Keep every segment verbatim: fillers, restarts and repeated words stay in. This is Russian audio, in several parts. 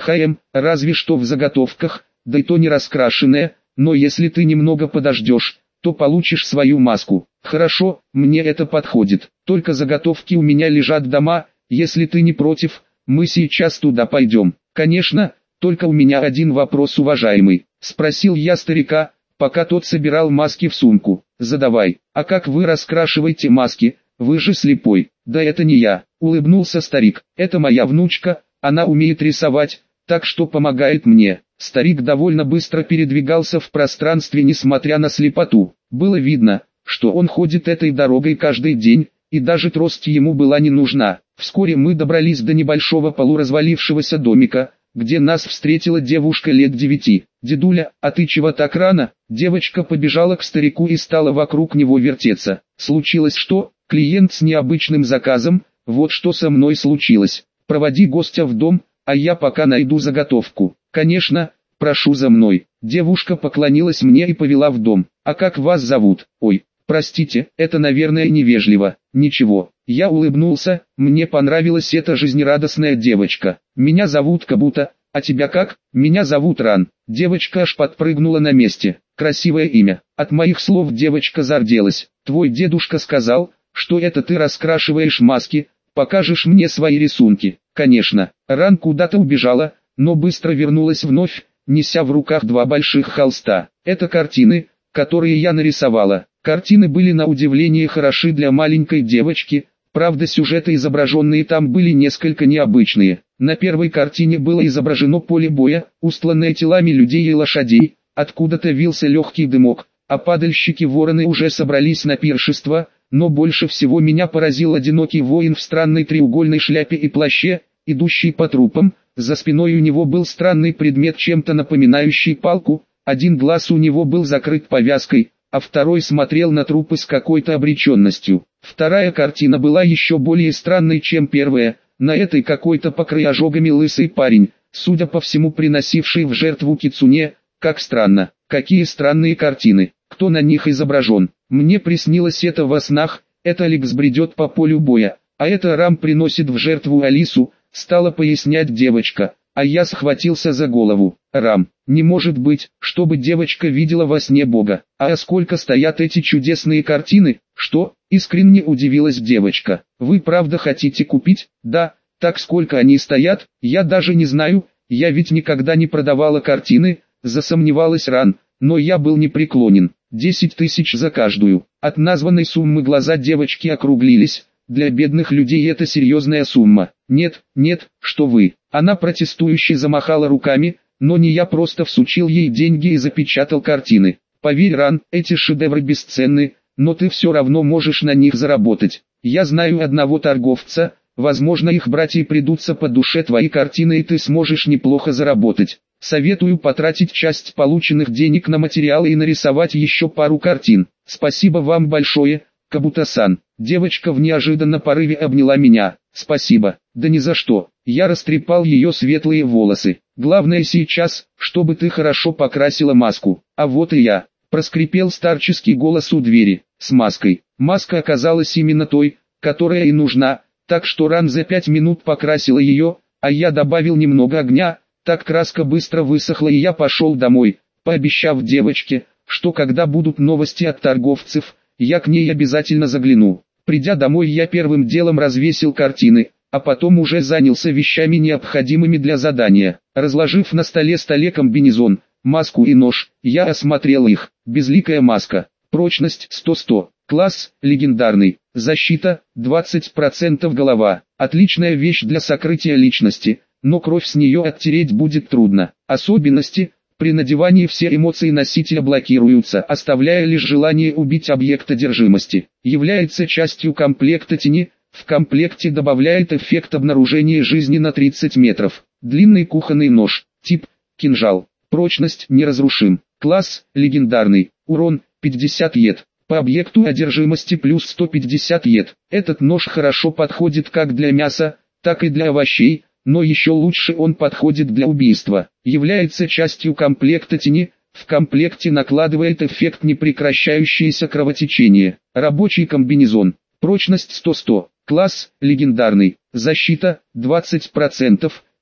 Хм, разве что в заготовках, да и то не раскрашенная, но если ты немного подождешь, то получишь свою маску. Хорошо, мне это подходит, только заготовки у меня лежат дома, если ты не против, мы сейчас туда пойдем. Конечно, только у меня один вопрос, уважаемый, спросил я старика, пока тот собирал маски в сумку. Задавай, а как вы раскрашиваете маски, вы же слепой? Да это не я, улыбнулся старик, это моя внучка, она умеет рисовать, так что помогает мне. Старик довольно быстро передвигался в пространстве, несмотря на слепоту. Было видно, что он ходит этой дорогой каждый день, и даже трость ему была не нужна. Вскоре мы добрались до небольшого полуразвалившегося домика, где нас встретила девушка лет девяти. «Дедуля, а ты чего так рано?» Девочка побежала к старику и стала вокруг него вертеться. «Случилось что? Клиент с необычным заказом, вот что со мной случилось. Проводи гостя в дом, а я пока найду заготовку». «Конечно, прошу за мной». Девушка поклонилась мне и повела в дом. «А как вас зовут?» «Ой, простите, это, наверное, невежливо». «Ничего». Я улыбнулся, мне понравилась эта жизнерадостная девочка. «Меня зовут Кабута, а тебя как?» «Меня зовут Ран». Девочка аж подпрыгнула на месте. Красивое имя. От моих слов девочка зарделась. «Твой дедушка сказал, что это ты раскрашиваешь маски, покажешь мне свои рисунки». «Конечно». Ран куда-то убежала, но быстро вернулась вновь, неся в руках два больших холста. «Это картины, которые я нарисовала». Картины были на удивление хороши для маленькой девочки, правда сюжеты, изображенные там, были несколько необычные. На первой картине было изображено поле боя, устланное телами людей и лошадей, откуда-то вился легкий дымок, а падальщики-вороны уже собрались на пиршество, но больше всего меня поразил одинокий воин в странной треугольной шляпе и плаще, идущий по трупам. За спиной у него был странный предмет, чем-то напоминающий палку, один глаз у него был закрыт повязкой, а второй смотрел на трупы с какой-то обреченностью. Вторая картина была еще более странной, чем первая, на этой какой-то покрыт ожогами лысый парень, судя по всему приносивший в жертву кицуне. Как странно, какие странные картины, кто на них изображен. Мне приснилось это во снах, это Алекс бредет по полю боя, а это Рам приносит в жертву Алису, стала пояснять девочка. А я схватился за голову. Рам, не может быть, чтобы девочка видела во сне Бога. А сколько стоят эти чудесные картины? Что? Искренне удивилась девочка. Вы правда хотите купить? Да. Так сколько они стоят? Я даже не знаю, я ведь никогда не продавала картины, засомневалась Ран, но я был непреклонен. Десять тысяч за каждую. От названной суммы глаза девочки округлились. Для бедных людей это серьезная сумма. Нет, нет, что вы. Она протестующе замахала руками, но не я просто всучил ей деньги и запечатал картины. Поверь, Ран, эти шедевры бесценны, но ты все равно можешь на них заработать. Я знаю одного торговца, возможно, их братья придутся по душе твои картины, и ты сможешь неплохо заработать. Советую потратить часть полученных денег на материалы и нарисовать еще пару картин. Спасибо вам большое, Кабута-сан. Девочка в неожиданном порыве обняла меня. Спасибо. Да ни за что. Я растрепал ее светлые волосы. Главное сейчас, чтобы ты хорошо покрасила маску. А вот и я. Проскрипел старческий голос у двери. С маской. Маска оказалась именно той, которая и нужна, так что Ран за пять минут покрасила ее, а я добавил немного огня, так краска быстро высохла, и я пошел домой, пообещав девочке, что когда будут новости от торговцев, я к ней обязательно загляну. Придя домой, я первым делом развесил картины, а потом уже занялся вещами, необходимыми для задания. Разложив на столе столе комбинезон, маску и нож, я осмотрел их. Безликая маска. Прочность сто сто. Класс легендарный. Защита двадцать процентов. Голова. Отличная вещь для сокрытия личности, но кровь с нее оттереть будет трудно. Особенности. При надевании все эмоции носителя блокируются, оставляя лишь желание убить объект одержимости. Является частью комплекта тени. В комплекте добавляет эффект обнаружения жизни на тридцать метров. Длинный кухонный нож. Тип кинжал. Прочность неразрушим. Класс легендарный. Урон пятьдесят ед. По объекту одержимости плюс сто пятьдесят ед. Этот нож хорошо подходит как для мяса, так и для овощей, но еще лучше он подходит для убийства. Является частью комплекта тени. В комплекте накладывает эффект непрекращающееся кровотечение. Рабочий комбинезон. Прочность сто сто. Класс легендарный. Защита двадцать процентов.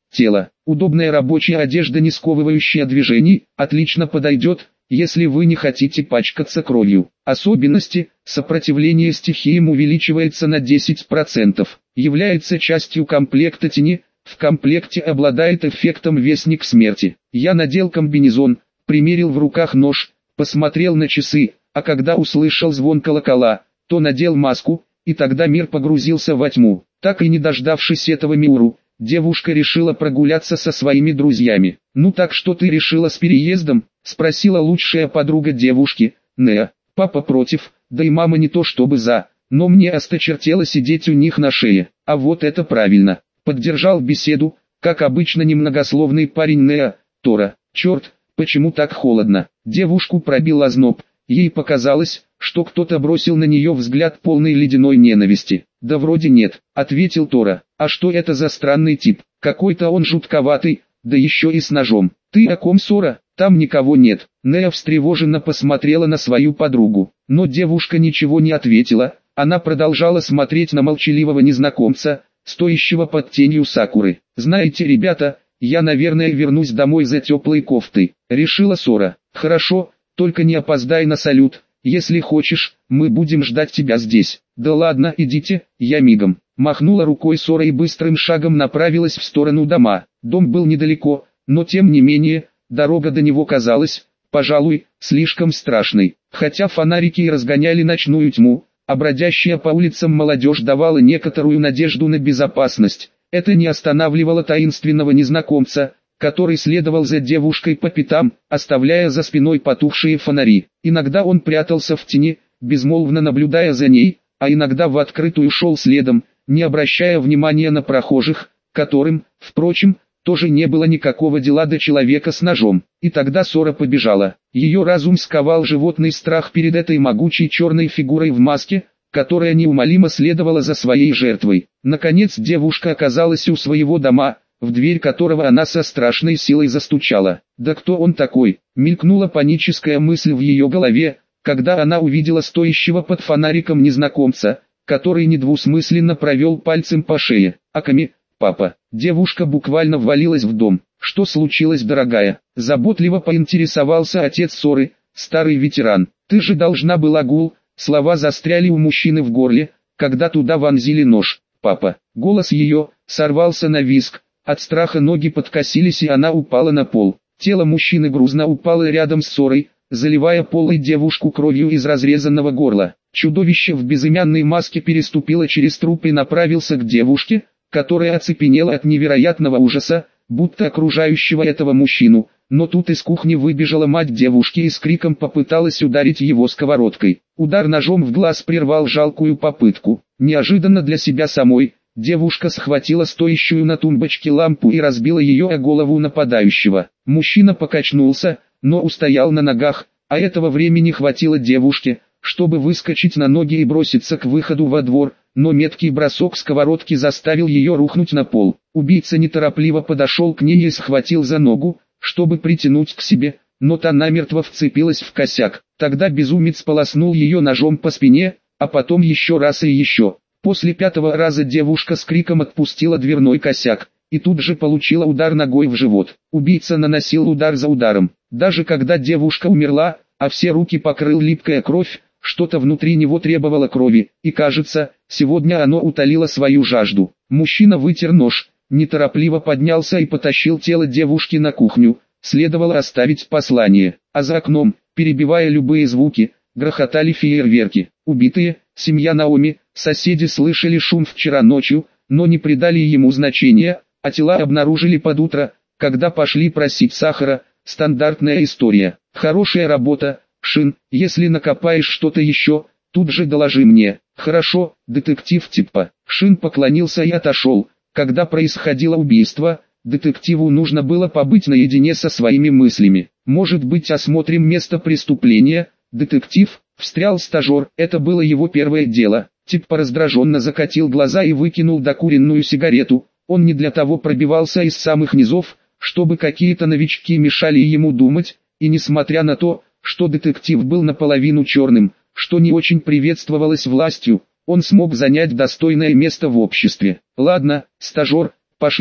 тело. Удобная рабочая одежда, не сковывающая движений, отлично подойдет, если вы не хотите пачкаться кровью. Особенности: сопротивление стихиям увеличивается на десять процентов. Является частью комплекта тени. В комплекте обладает эффектом Вестник Смерти. Я надел комбинезон, примерил в руках нож, посмотрел на часы, а когда услышал звон колокола, то надел маску, и тогда мир погрузился во тьму. Так и не дождавшись этого Миуру, девушка решила прогуляться со своими друзьями. «Ну так что ты решила с переездом?» — спросила лучшая подруга девушки, Неа. «Папа против, да и мама не то чтобы за, но мне осточертело сидеть у них на шее. А вот это правильно», — поддержал беседу, как обычно немногословный парень Неа, Тора. «Черт, почему так холодно?» Девушку пробил озноб, ей показалось, что кто-то бросил на нее взгляд полный ледяной ненависти. «Да вроде нет», — ответил Тора. «А что это за странный тип? Какой-то он жутковатый, да еще и с ножом». «Ты о ком, Сора? Там никого нет». Неа встревоженно посмотрела на свою подругу, но девушка ничего не ответила, она продолжала смотреть на молчаливого незнакомца, стоящего под тенью сакуры. «Знаете, ребята, я, наверное, вернусь домой за теплой кофтой», — решила Сора. «Хорошо, только не опоздай на салют. Если хочешь, мы будем ждать тебя здесь». «Да ладно, идите, я мигом». Махнула рукой Сора и быстрым шагом направилась в сторону дома. Дом был недалеко, но тем не менее, дорога до него казалась, пожалуй, слишком страшной. Хотя фонарики и разгоняли ночную тьму, а бродящая по улицам молодежь давала некоторую надежду на безопасность. Это не останавливало таинственного незнакомца, который следовал за девушкой по пятам, оставляя за спиной потухшие фонари. Иногда он прятался в тени, безмолвно наблюдая за ней, а иногда в открытую шел следом, не обращая внимания на прохожих, которым, впрочем, тоже не было никакого дела до человека с ножом. И тогда Сора побежала. Ее разум сковал животный страх перед этой могучей черной фигурой в маске, которая неумолимо следовала за своей жертвой. Наконец девушка оказалась у своего дома, в дверь которого она со страшной силой застучала. «Да кто он такой?» — мелькнула паническая мысль в ее голове, когда она увидела стоящего под фонариком незнакомца, который недвусмысленно провел пальцем по шее. «Аками, папа». Девушка буквально ввалилась в дом. «Что случилось, дорогая?» — заботливо поинтересовался отец Соры, старый ветеран. «Ты же должна была гул». Слова застряли у мужчины в горле, когда туда вонзили нож. «Папа». Голос ее сорвался на визг. От страха ноги подкосились, и она упала на пол. Тело мужчины грузно упало рядом с Сорой, заливая пол и девушку кровью из разрезанного горла. Чудовище в безымянной маске переступило через труп и направился к девушке, которая оцепенела от невероятного ужаса, будто окружающего этого мужчину. Но тут из кухни выбежала мать девушки и с криком попыталась ударить его сковородкой. Удар ножом в глаз прервал жалкую попытку. Неожиданно для себя самой, девушка схватила стоящую на тумбочке лампу и разбила ее о голову нападающего. Мужчина покачнулся, но устоял на ногах, а этого времени хватило девушке, чтобы выскочить на ноги и броситься к выходу во двор, но меткий бросок сковородки заставил ее рухнуть на пол. Убийца неторопливо подошел к ней и схватил за ногу, чтобы притянуть к себе, но та намертво вцепилась в косяк. Тогда безумец полоснул ее ножом по спине, а потом еще раз и еще. После пятого раза девушка с криком отпустила дверной косяк, и тут же получила удар ногой в живот. Убийца наносил удар за ударом. Даже когда девушка умерла, а все руки покрыл липкая кровь, что-то внутри него требовало крови, и кажется, сегодня оно утолило свою жажду. Мужчина вытер нож, неторопливо поднялся и потащил тело девушки на кухню. Следовало оставить послание, а за окном, перебивая любые звуки, грохотали фейерверки. Убитые, семья Наоми, соседи слышали шум вчера ночью, но не придали ему значения, а тела обнаружили под утро, когда пошли просить сахара. Стандартная история. Хорошая работа, Шин, если накопаешь что-то еще, тут же доложи мне. Хорошо, детектив типа. Шин поклонился и отошел. Когда происходило убийство, детективу нужно было побыть наедине со своими мыслями. Может быть, осмотрим место преступления? Детектив, встрял стажер, это было его первое дело. Типа раздраженно закатил глаза и выкинул докуренную сигарету. Он не для того пробивался из самых низов, чтобы какие-то новички мешали ему думать, и несмотря на то, что детектив был наполовину черным, что не очень приветствовалось властью, он смог занять достойное место в обществе. «Ладно, стажер, пошли»,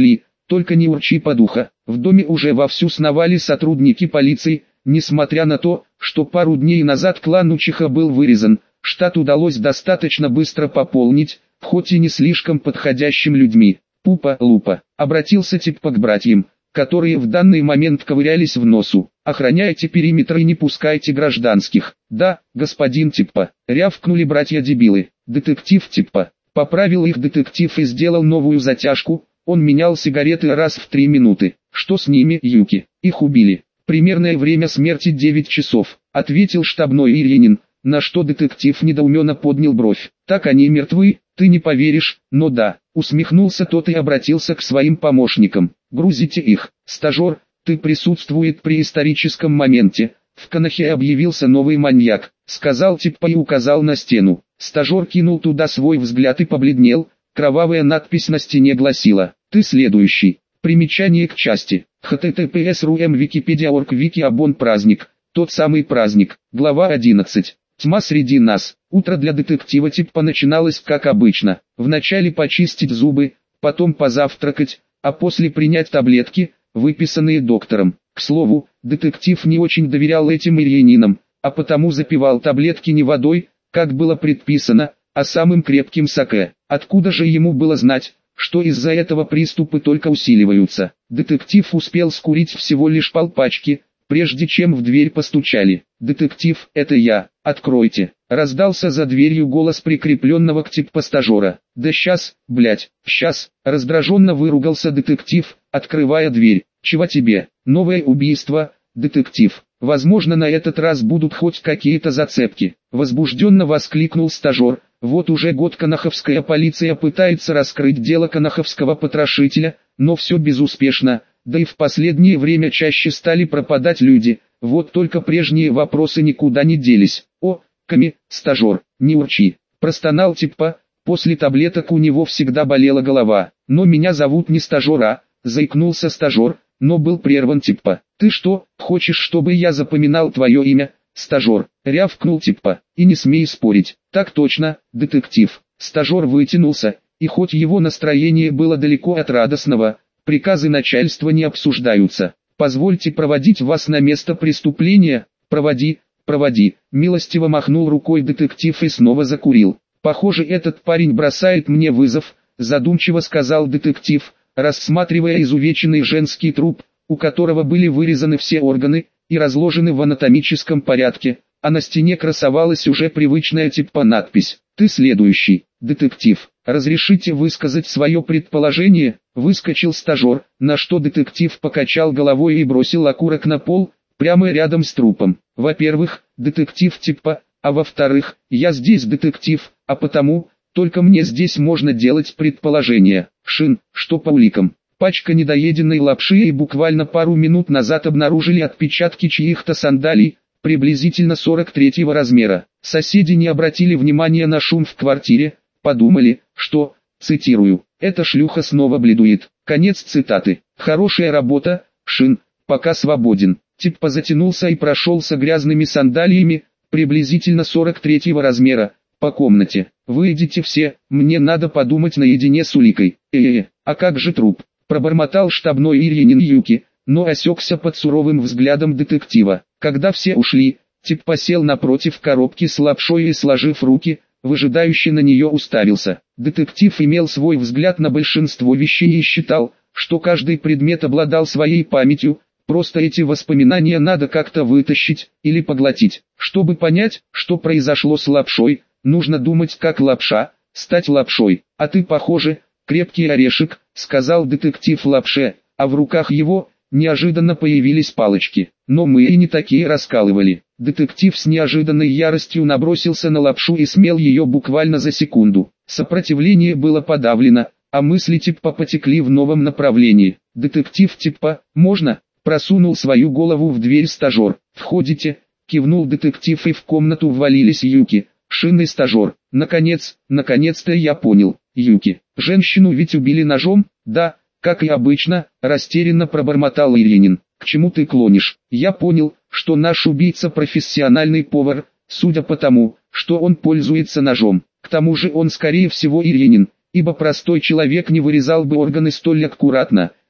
только не урчи подуха. В доме уже вовсю сновали сотрудники полиции, несмотря на то, что пару дней назад клан Учиха был вырезан, штат удалось достаточно быстро пополнить, хоть и не слишком подходящим людьми. Пупа-лупа, обратился Типпа к братьям, которые в данный момент ковырялись в носу. Охраняйте периметр и не пускайте гражданских. Да, господин Типпа, рявкнули братья-дебилы. Детектив Типпа, поправил их детектив и сделал новую затяжку. Он менял сигареты раз в три минуты. Что с ними, Юки? Их убили. Примерное время смерти девять часов, ответил штабной Ильинин, на что детектив недоуменно поднял бровь. Так они мертвы, ты не поверишь, но да, усмехнулся тот и обратился к своим помощникам. Грузите их. Стажер, ты присутствует при историческом моменте. В Канахе объявился новый маньяк, сказал Типпа и указал на стену. Стажер кинул туда свой взгляд и побледнел. Кровавая надпись на стене гласила: «Ты следующий». Примечание к части. эйч ти ти пи эс точка ру эм Википедия точка орг Вики Абон праздник. Тот самый праздник. Глава одиннадцать. Тьма среди нас. Утро для детектива Типпа начиналось как обычно. Вначале почистить зубы, потом позавтракать, а после принять таблетки, выписанные доктором. К слову, детектив не очень доверял этим ильининам, а потому запивал таблетки не водой, как было предписано, а самым крепким саке. Откуда же ему было знать, что из-за этого приступы только усиливаются? Детектив успел скурить всего лишь полпачки, прежде чем в дверь постучали. «Детектив, это я, откройте!» Раздался за дверью голос прикрепленного к Типпа стажера. «Да щас, блять, щас!» Раздраженно выругался детектив, открывая дверь. «Чего тебе? Новое убийство, детектив? Возможно, на этот раз будут хоть какие-то зацепки!» Возбужденно воскликнул стажер. «Вот уже год канаховская полиция пытается раскрыть дело канаховского потрошителя, но все безуспешно, да и в последнее время чаще стали пропадать люди, вот только прежние вопросы никуда не делись». «О, Ками, стажер, не урчи», простонал Типпа, после таблеток у него всегда болела голова. «Но меня зовут не стажер, а», заикнулся стажер, но был прерван Типпа. «Ты что, хочешь, чтобы я запоминал твое имя, стажер?» Рявкнул Типпа. «И не смей спорить». «Так точно, детектив». Стажер вытянулся, и хоть его настроение было далеко от радостного, приказы начальства не обсуждаются. «Позвольте проводить вас на место преступления». «Проводи, проводи», милостиво махнул рукой детектив и снова закурил. «Похоже, этот парень бросает мне вызов», задумчиво сказал детектив, рассматривая изувеченный женский труп, у которого были вырезаны все органы и разложены в анатомическом порядке, а на стене красовалась уже привычная Типпа надпись: «Ты следующий, детектив. Разрешите высказать свое предположение?» Выскочил стажер, на что детектив покачал головой и бросил окурок на пол, прямо рядом с трупом. «Во-первых, детектив Типпа, а во-вторых, я здесь детектив, а потому, только мне здесь можно делать предположения». Шин, что по уликам? Пачка недоеденной лапши, и буквально пару минут назад обнаружили отпечатки чьих-то сандалий, приблизительно сорок третьего размера. Соседи не обратили внимания на шум в квартире, подумали, что, цитирую, «эта шлюха снова бледует». Конец цитаты. «Хорошая работа, Шин, пока свободен». Типпа затянулся и прошелся грязными сандалиями, приблизительно сорок третьего размера, по комнате. «Вы идите все, мне надо подумать наедине с уликой». «Э-э, а как же труп?» Пробормотал штабной Ильинин Юки, но осекся под суровым взглядом детектива. Когда все ушли, Типпа сел напротив коробки с лапшой и, сложив руки, выжидающе на нее уставился. Детектив имел свой взгляд на большинство вещей и считал, что каждый предмет обладал своей памятью, просто эти воспоминания надо как-то вытащить или поглотить. Чтобы понять, что произошло с лапшой, нужно думать как лапша, стать лапшой. «А ты, похоже, крепкий орешек», — сказал детектив лапше, а в руках его неожиданно появились палочки. «Но мы и не такие раскалывали». Детектив с неожиданной яростью набросился на лапшу и смел ее буквально за секунду. Сопротивление было подавлено, а мысли Типпа потекли в новом направлении. «Детектив Типпа, можно?» Просунул свою голову в дверь стажер. «Входите», кивнул детектив, и в комнату ввалились Юки, Шин и стажер. «Наконец, наконец-то я понял, Юки, женщину ведь убили ножом?» «Да, как и обычно», растерянно пробормотал Ильинин. «К чему ты клонишь?» «Я понял, что наш убийца профессиональный повар, судя по тому, что он пользуется ножом. К тому же он скорее всего Ильинин, ибо простой человек не вырезал бы органы столь аккуратно.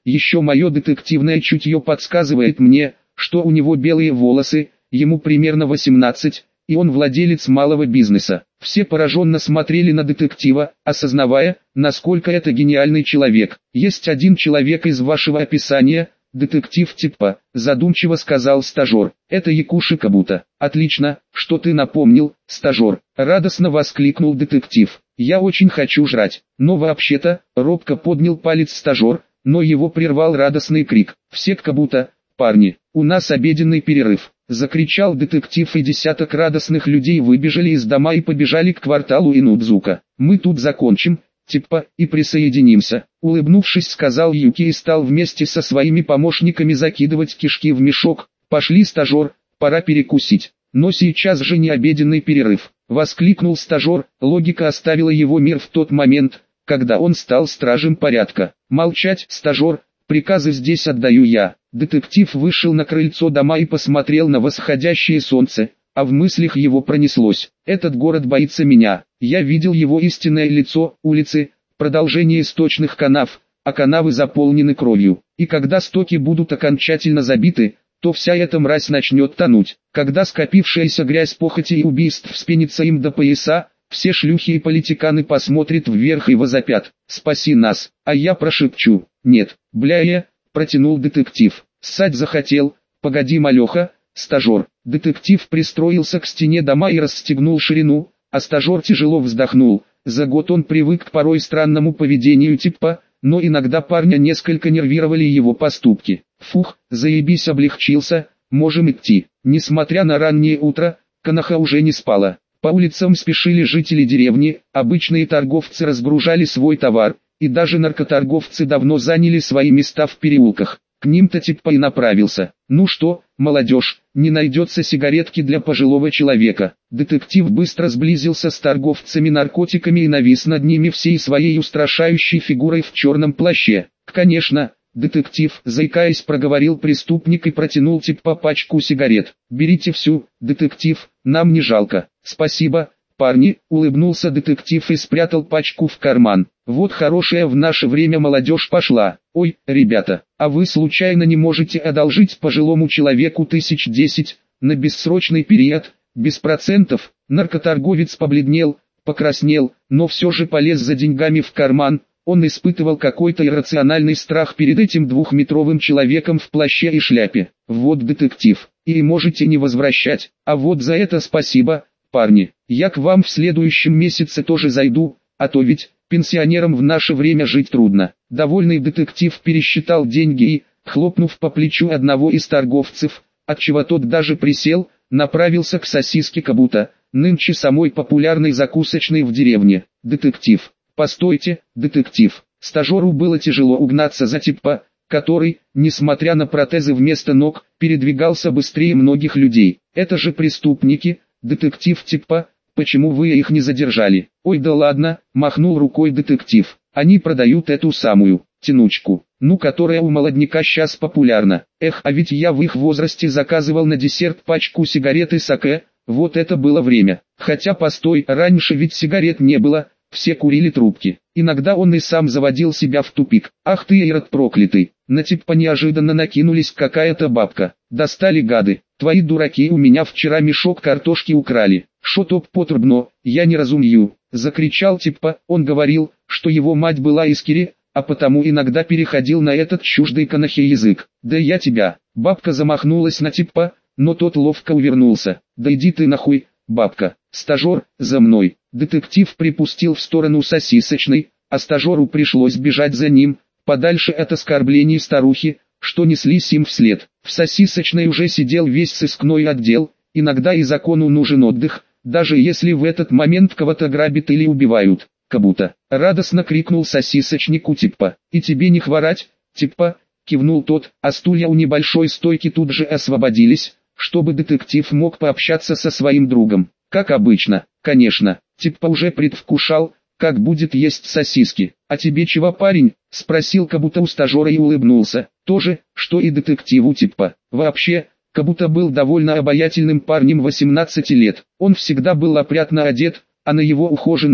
Еще мое детективное чутье подсказывает мне, что у него белые волосы, ему примерно восемнадцать, и он владелец малого бизнеса. Все пораженно смотрели на детектива, осознавая, насколько это гениальный человек. Есть один человек из вашего описания, детектив типа, задумчиво сказал стажер. Это Якуши Кабута. Отлично, что ты напомнил, стажер. Радостно воскликнул детектив. Я очень хочу жрать. Но вообще-то, робко поднял палец стажер, но его прервал радостный крик. Все к Кабута, парни, у нас обеденный перерыв. Закричал детектив, и десяток радостных людей выбежали из дома и побежали к кварталу Инудзука. Мы тут закончим, типа, и присоединимся. Улыбнувшись, сказал Юки и стал вместе со своими помощниками закидывать кишки в мешок. Пошли, стажер, пора перекусить. Но сейчас же не обеденный перерыв. Воскликнул стажер, логика оставила его мир в тот момент, когда он стал стражем порядка. Молчать, стажер, приказы здесь отдаю я. Детектив вышел на крыльцо дома и посмотрел на восходящее солнце, а в мыслях его пронеслось: этот город боится меня. Я видел его истинное лицо, улицы, продолжение сточных канав, а канавы заполнены кровью. И когда стоки будут окончательно забиты, то вся эта мразь начнет тонуть. Когда скопившаяся грязь похоти и убийств вспенится им до пояса, все шлюхи и политиканы посмотрят вверх и возопят: спаси нас. А я прошепчу: нет, бля, протянул детектив. Ссать захотел, погоди, малеха, стажер. Детектив пристроился к стене дома и расстегнул ширину, а стажер тяжело вздохнул. За год он привык к порой странному поведению типа, но иногда парня несколько нервировали его поступки. Фух, заебись, облегчился, можем идти. Несмотря на раннее утро, Коноха уже не спала. По улицам спешили жители деревни, обычные торговцы разгружали свой товар, и даже наркоторговцы давно заняли свои места в переулках. К ним-то типа и направился. Ну что, молодежь, не найдется сигаретки для пожилого человека? Детектив быстро сблизился с торговцами наркотиками и навис над ними всей своей устрашающей фигурой в черном плаще. Конечно, детектив, заикаясь, проговорил преступник и протянул типа пачку сигарет. Берите всю, детектив, нам не жалко. Спасибо, парни, улыбнулся детектив и спрятал пачку в карман. Вот хорошая в наше время молодежь пошла. Ой, ребята, а вы случайно не можете одолжить пожилому человеку тысяч десять, на бессрочный период, без процентов? Наркоторговец побледнел, покраснел, но все же полез за деньгами в карман. Он испытывал какой-то иррациональный страх перед этим двухметровым человеком в плаще и шляпе. Вот детектив, и можете не возвращать, а вот за это спасибо, парни. Я к вам в следующем месяце тоже зайду, а то ведь пенсионерам в наше время жить трудно. Довольный детектив пересчитал деньги и, хлопнув по плечу одного из торговцев, отчего тот даже присел, направился к сосиске Кабута, нынче самой популярной закусочной в деревне. Детектив. Постойте, детектив. Стажеру было тяжело угнаться за типа, который, несмотря на протезы вместо ног, передвигался быстрее многих людей. Это же преступники, детектив типа. Почему вы их не задержали? Ой, да ладно, махнул рукой детектив. Они продают эту самую тянучку, ну которая у молодняка сейчас популярна. Эх, а ведь я в их возрасте заказывал на десерт пачку сигарет и саке, вот это было время. Хотя постой, раньше ведь сигарет не было, все курили трубки. Иногда он и сам заводил себя в тупик. Ах ты, ирод проклятый. На типа неожиданно накинулись какая-то бабка. Достали гады. Твои дураки, у меня вчера мешок картошки украли. Шо топ потребно, я не разумею. Закричал типа, он говорил, что его мать была из Кири, а потому иногда переходил на этот чуждый Конохе язык. Да я тебя. Бабка замахнулась на типа, но тот ловко увернулся. Да иди ты нахуй, бабка. Стажер, за мной. Детектив припустил в сторону сосисочной, а стажеру пришлось бежать за ним, подальше от оскорблений старухи, что неслись им вслед. В сосисочной уже сидел весь сыскной отдел, иногда и закону нужен отдых, даже если в этот момент кого-то грабят или убивают. Кабута, радостно крикнул сосисочнику типа, и тебе не хворать, типа, кивнул тот, а стулья у небольшой стойки тут же освободились, чтобы детектив мог пообщаться со своим другом. Как обычно, конечно, типа уже предвкушал, как будет есть сосиски. А тебе чего, парень? Спросил Кабута у стажера и улыбнулся. То же, что и детективу типа. Вообще, Кабута был довольно обаятельным парнем восемнадцати лет. Он всегда был опрятно одет, а на его ухоженном,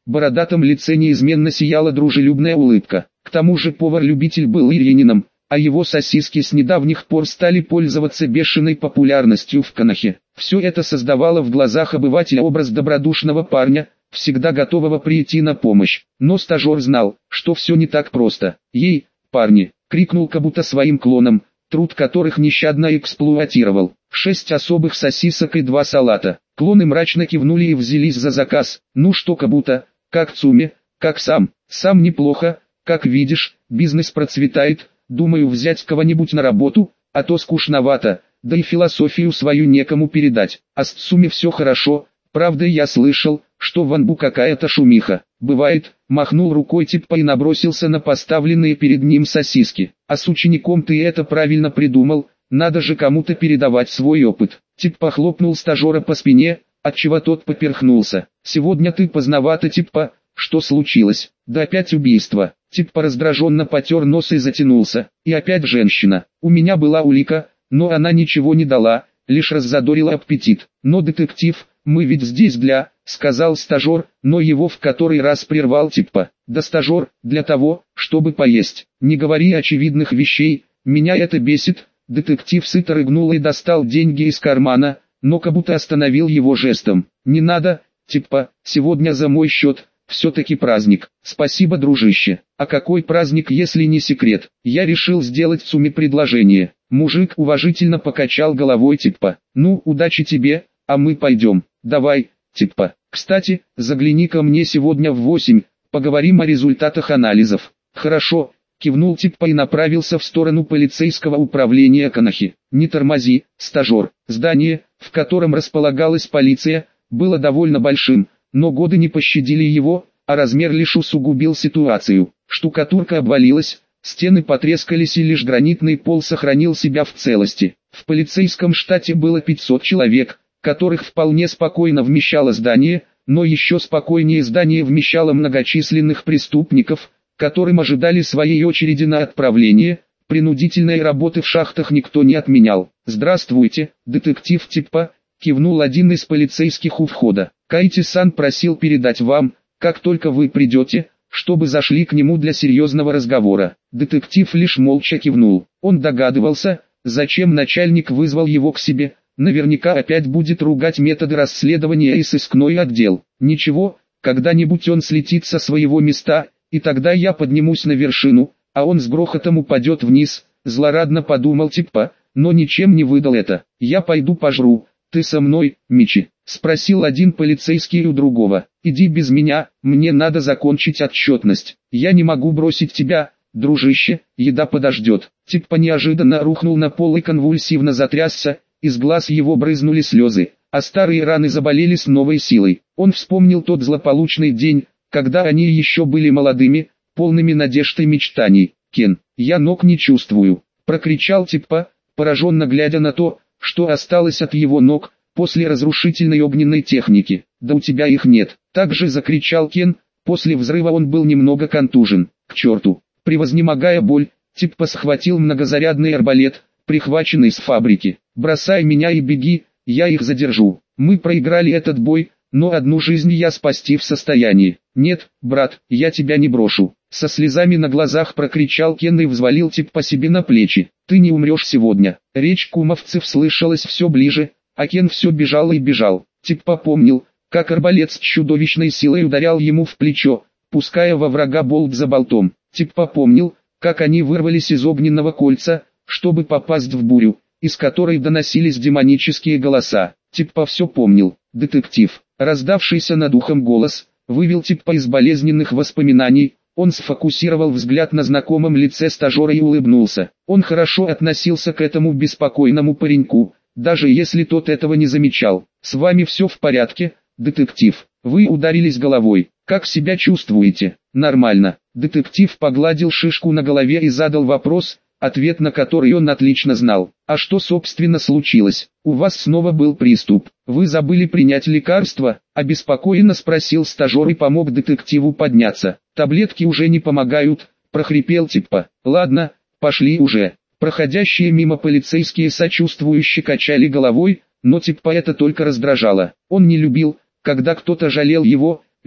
бородатом лице неизменно сияла дружелюбная улыбка. К тому же повар-любитель был ирьянином, а его сосиски с недавних пор стали пользоваться бешеной популярностью в Канахе. Все это создавало в глазах обывателя образ добродушного парня, всегда готового прийти на помощь. Но стажер знал, что все не так просто. «Ей, парни!» — крикнул как будто своим клонам, труд которых нещадно эксплуатировал. Шесть особых сосисок и два салата. Клоны мрачно кивнули и взялись за заказ. «Ну что как будто, как Цуми, как сам, сам неплохо, как видишь, бизнес процветает, думаю взять кого-нибудь на работу, а то скучновато, да и философию свою некому передать. А с Цуми все хорошо, правда я слышал, что в Анбу какая-то шумиха. Бывает», махнул рукой Типпа и набросился на поставленные перед ним сосиски. «А с учеником ты это правильно придумал, надо же кому-то передавать свой опыт». Типпа хлопнул стажера по спине, отчего тот поперхнулся. «Сегодня ты поздновато, Типпа, что случилось?» «Да опять убийство». Типпа раздраженно потер нос и затянулся. «И опять женщина. У меня была улика, но она ничего не дала, лишь раззадорила аппетит. Но детектив, мы ведь здесь для...» сказал стажер, но его в который раз прервал Типпа. «Да стажер, для того, чтобы поесть. Не говори очевидных вещей, меня это бесит». Детектив сыто рыгнул и достал деньги из кармана, но как будто остановил его жестом. «Не надо, Типпа, сегодня за мой счет, все-таки праздник». «Спасибо, дружище. А какой праздник, если не секрет?» «Я решил сделать Цуми предложение». Мужик уважительно покачал головой Типпа. «Ну, удачи тебе, а мы пойдем. Давай, Типпа. Кстати, загляни ко мне сегодня в восемь, поговорим о результатах анализов». «Хорошо», кивнул Типпа и направился в сторону полицейского управления Канахи. «Не тормози, стажер». Здание, в котором располагалась полиция, было довольно большим, но годы не пощадили его, а размер лишь усугубил ситуацию. Штукатурка обвалилась, стены потрескались и лишь гранитный пол сохранил себя в целости. В полицейском штате было пятьсот человек, которых вполне спокойно вмещало здание, но еще спокойнее здание вмещало многочисленных преступников, которым ожидали своей очереди на отправление. Принудительной работы в шахтах никто не отменял. «Здравствуйте, детектив Типпа», кивнул один из полицейских у входа. «Кайти-сан просил передать вам, как только вы придете, чтобы зашли к нему для серьезного разговора». Детектив лишь молча кивнул. Он догадывался, зачем начальник вызвал его к себе. Наверняка опять будет ругать методы расследования и сыскной отдел. «Ничего, когда-нибудь он слетит со своего места, и тогда я поднимусь на вершину, а он с грохотом упадет вниз», злорадно подумал Типпа, но ничем не выдал это. «Я пойду пожру, ты со мной, Мичи?» спросил один полицейский у другого. «Иди без меня, мне надо закончить отчетность. Я не могу бросить тебя, дружище, еда подождет». Типпа неожиданно рухнул на пол и конвульсивно затрясся, из глаз его брызнули слезы, а старые раны заболели с новой силой. Он вспомнил тот злополучный день, когда они еще были молодыми, полными надежд и мечтаний. «Кен, я ног не чувствую», — прокричал Типпа, пораженно глядя на то, что осталось от его ног после разрушительной огненной техники. «Да у тебя их нет», — также закричал Кен. После взрыва он был немного контужен. «К черту!» Превознемогая боль, Типпа схватил многозарядный арбалет, прихваченный с фабрики. «Бросай меня и беги, я их задержу. Мы проиграли этот бой, но одну жизнь я спасти в состоянии». «Нет, брат, я тебя не брошу», — со слезами на глазах прокричал Кен и взвалил Типпа себе на плечи. «Ты не умрешь сегодня». Речь кумовцев слышалась все ближе, а Кен все бежал и бежал. Типпа помнил, как арбалет с чудовищной силой ударял ему в плечо, пуская во врага болт за болтом. Типпа помнил, как они вырвались из огненного кольца, чтобы попасть в бурю, из которой доносились демонические голоса. Типпа все помнил. Детектив, раздавшийся над ухом голос, вывел Типпа из болезненных воспоминаний. Он сфокусировал взгляд на знакомом лице стажера и улыбнулся. Он хорошо относился к этому беспокойному пареньку, даже если тот этого не замечал. «С вами все в порядке, детектив? Вы ударились головой. Как себя чувствуете?» «Нормально». Детектив погладил шишку на голове и задал вопрос, ответ на который он отлично знал. «А что собственно случилось? У вас снова был приступ. Вы забыли принять лекарство?» Обеспокоенно спросил стажер и помог детективу подняться. «Таблетки уже не помогают», прохрипел Типпа. «Ладно, пошли уже». Проходящие мимо полицейские сочувствующе качали головой, но Типпа это только раздражало. Он не любил, когда кто-то жалел его,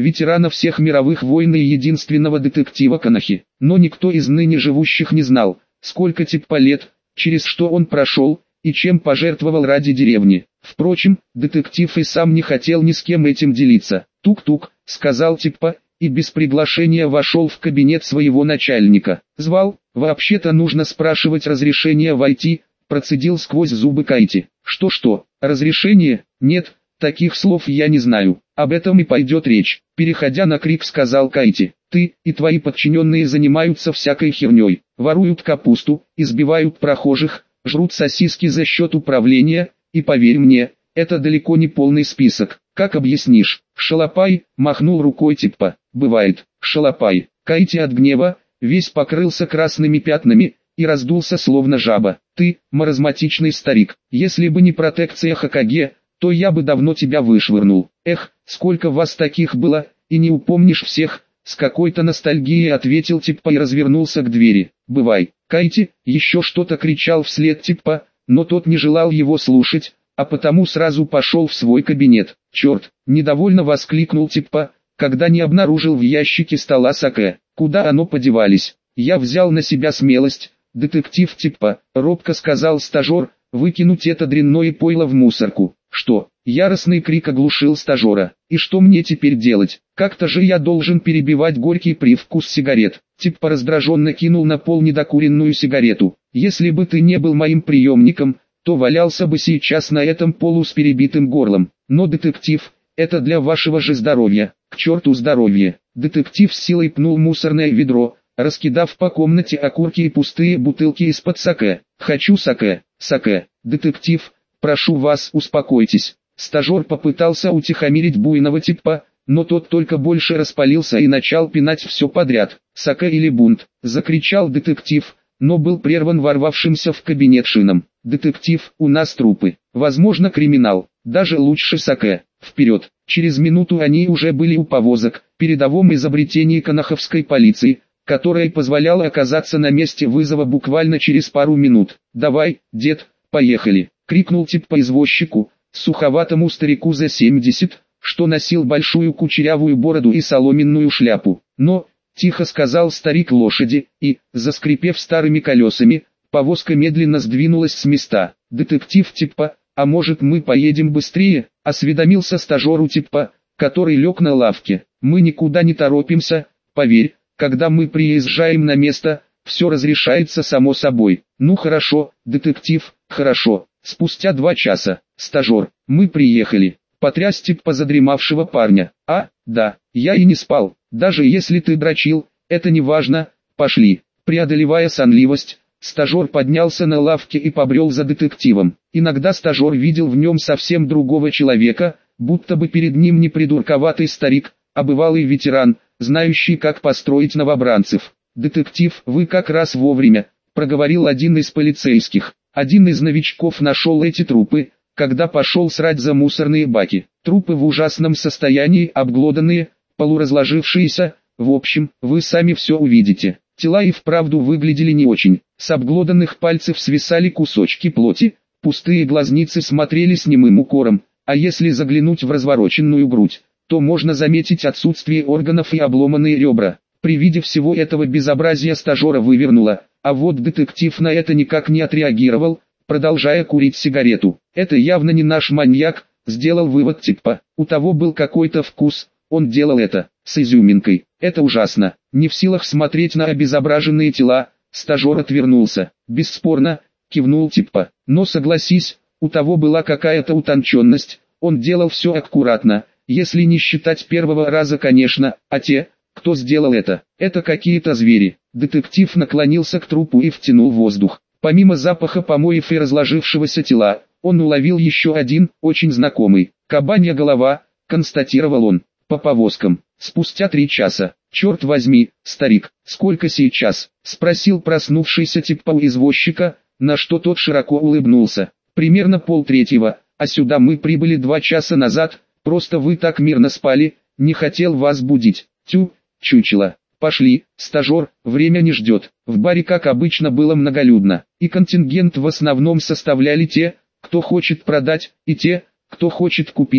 ветерана всех мировых войн и единственного детектива Канахи. Но никто из ныне живущих не знал, сколько Типпа лет, через что он прошел, и чем пожертвовал ради деревни. Впрочем, детектив и сам не хотел ни с кем этим делиться. «Тук-тук», — сказал Типпа, и без приглашения вошел в кабинет своего начальника. «Звал? Вообще-то нужно спрашивать разрешения войти», — процедил сквозь зубы Кайти. «Что-что, разрешение? Нет, таких слов я не знаю, об этом и пойдет речь», — переходя на крик, сказал Кайти. «Ты и твои подчиненные занимаются всякой херней, воруют капусту, избивают прохожих, жрут сосиски за счет управления, и поверь мне, это далеко не полный список. Как объяснишь?» «Шалопай», — махнул рукой Типпа. «Бывает, шалопай». Кайти от гнева весь покрылся красными пятнами и раздулся словно жаба. «Ты, маразматичный старик, если бы не протекция Хокаге, то я бы давно тебя вышвырнул. Эх, сколько вас таких было, и не упомнишь всех», — с какой-то ностальгией ответил Типпа и развернулся к двери. «Бывай». Кайти еще что-то кричал вслед Типпа, но тот не желал его слушать, а потому сразу пошел в свой кабинет. «Черт!» – недовольно воскликнул Типпа, когда не обнаружил в ящике стола саке. «Куда оно подевались? Я взял на себя смелость, детектив Типпа», – робко сказал стажер, – «выкинуть это дрянное пойло в мусорку». «Что?» – яростный крик оглушил стажера. «И что мне теперь делать? Как-то же я должен перебивать горький привкус сигарет». Типпа раздраженно кинул на пол недокуренную сигарету. «Если бы ты не был моим приемником, то валялся бы сейчас на этом полу с перебитым горлом. Но, детектив, это для вашего же здоровья. К черту здоровье». Детектив с силой пнул мусорное ведро, раскидав по комнате окурки и пустые бутылки из-под саке. «Хочу саке, саке». «Детектив, прошу вас, успокойтесь». Стажер попытался утихомирить буйного Типпа, но тот только больше распалился и начал пинать все подряд. «Саке или бунт?» – закричал детектив, но был прерван ворвавшимся в кабинет Шином. «Детектив, у нас трупы. Возможно, криминал. Даже лучше саке. Вперед!» Через минуту они уже были у повозок, передовом изобретении канаховской полиции, которое позволяло оказаться на месте вызова буквально через пару минут. «Давай, дед, поехали!» — крикнул Типпа извозчику, суховатому старику за семьдесят, что носил большую кучерявую бороду и соломенную шляпу. «Но», — тихо сказал старик лошади, и, заскрипев старыми колесами, повозка медленно сдвинулась с места. «Детектив Типпа, а может мы поедем быстрее?» — осведомился стажер у Типпа, который лег на лавке. «Мы никуда не торопимся, поверь, когда мы приезжаем на место, все разрешается само собой». «Ну хорошо, детектив, хорошо». Спустя два часа, стажер, мы приехали. Потряс Типпа задремавшего парня. «А, да, я и не спал, даже если ты дрочил, это не важно, пошли». Преодолевая сонливость, стажер поднялся на лавке и побрел за детективом. Иногда стажер видел в нем совсем другого человека, будто бы перед ним не придурковатый старик, а бывалый ветеран, знающий, как построить новобранцев. «Детектив, вы как раз вовремя», — проговорил один из полицейских. «Один из новичков нашел эти трупы, когда пошел срать за мусорные баки. Трупы в ужасном состоянии, обглоданные, полуразложившиеся, в общем, вы сами все увидите». Тела и вправду выглядели не очень. С обглоданных пальцев свисали кусочки плоти, пустые глазницы смотрели с немым укором, а если заглянуть в развороченную грудь, то можно заметить отсутствие органов и обломанные ребра. При виде всего этого безобразия стажера вывернуло, а вот детектив на это никак не отреагировал, продолжая курить сигарету. «Это явно не наш маньяк», — сделал вывод Типпа. «У того был какой-то вкус, он делал это, с изюминкой. Это ужасно». Не в силах смотреть на обезображенные тела, стажер отвернулся. «Бесспорно», — кивнул Типпа. «Но согласись, у того была какая-то утонченность, он делал все аккуратно, если не считать первого раза, конечно, а те, кто сделал это, это какие-то звери». Детектив наклонился к трупу и втянул воздух. Помимо запаха помоев и разложившегося тела, он уловил еще один, очень знакомый. «Кабанья голова», — констатировал он, — «по повозкам». Спустя три часа. «Черт возьми, старик, сколько сейчас?» — спросил проснувшийся Типпа у извозчика, на что тот широко улыбнулся. «Примерно полтретьего, а сюда мы прибыли два часа назад, просто вы так мирно спали, не хотел вас будить. Тю, чучело. Пошли, стажер, время не ждет». В баре как обычно было многолюдно, и контингент в основном составляли те, кто хочет продать, и те, кто хочет купить,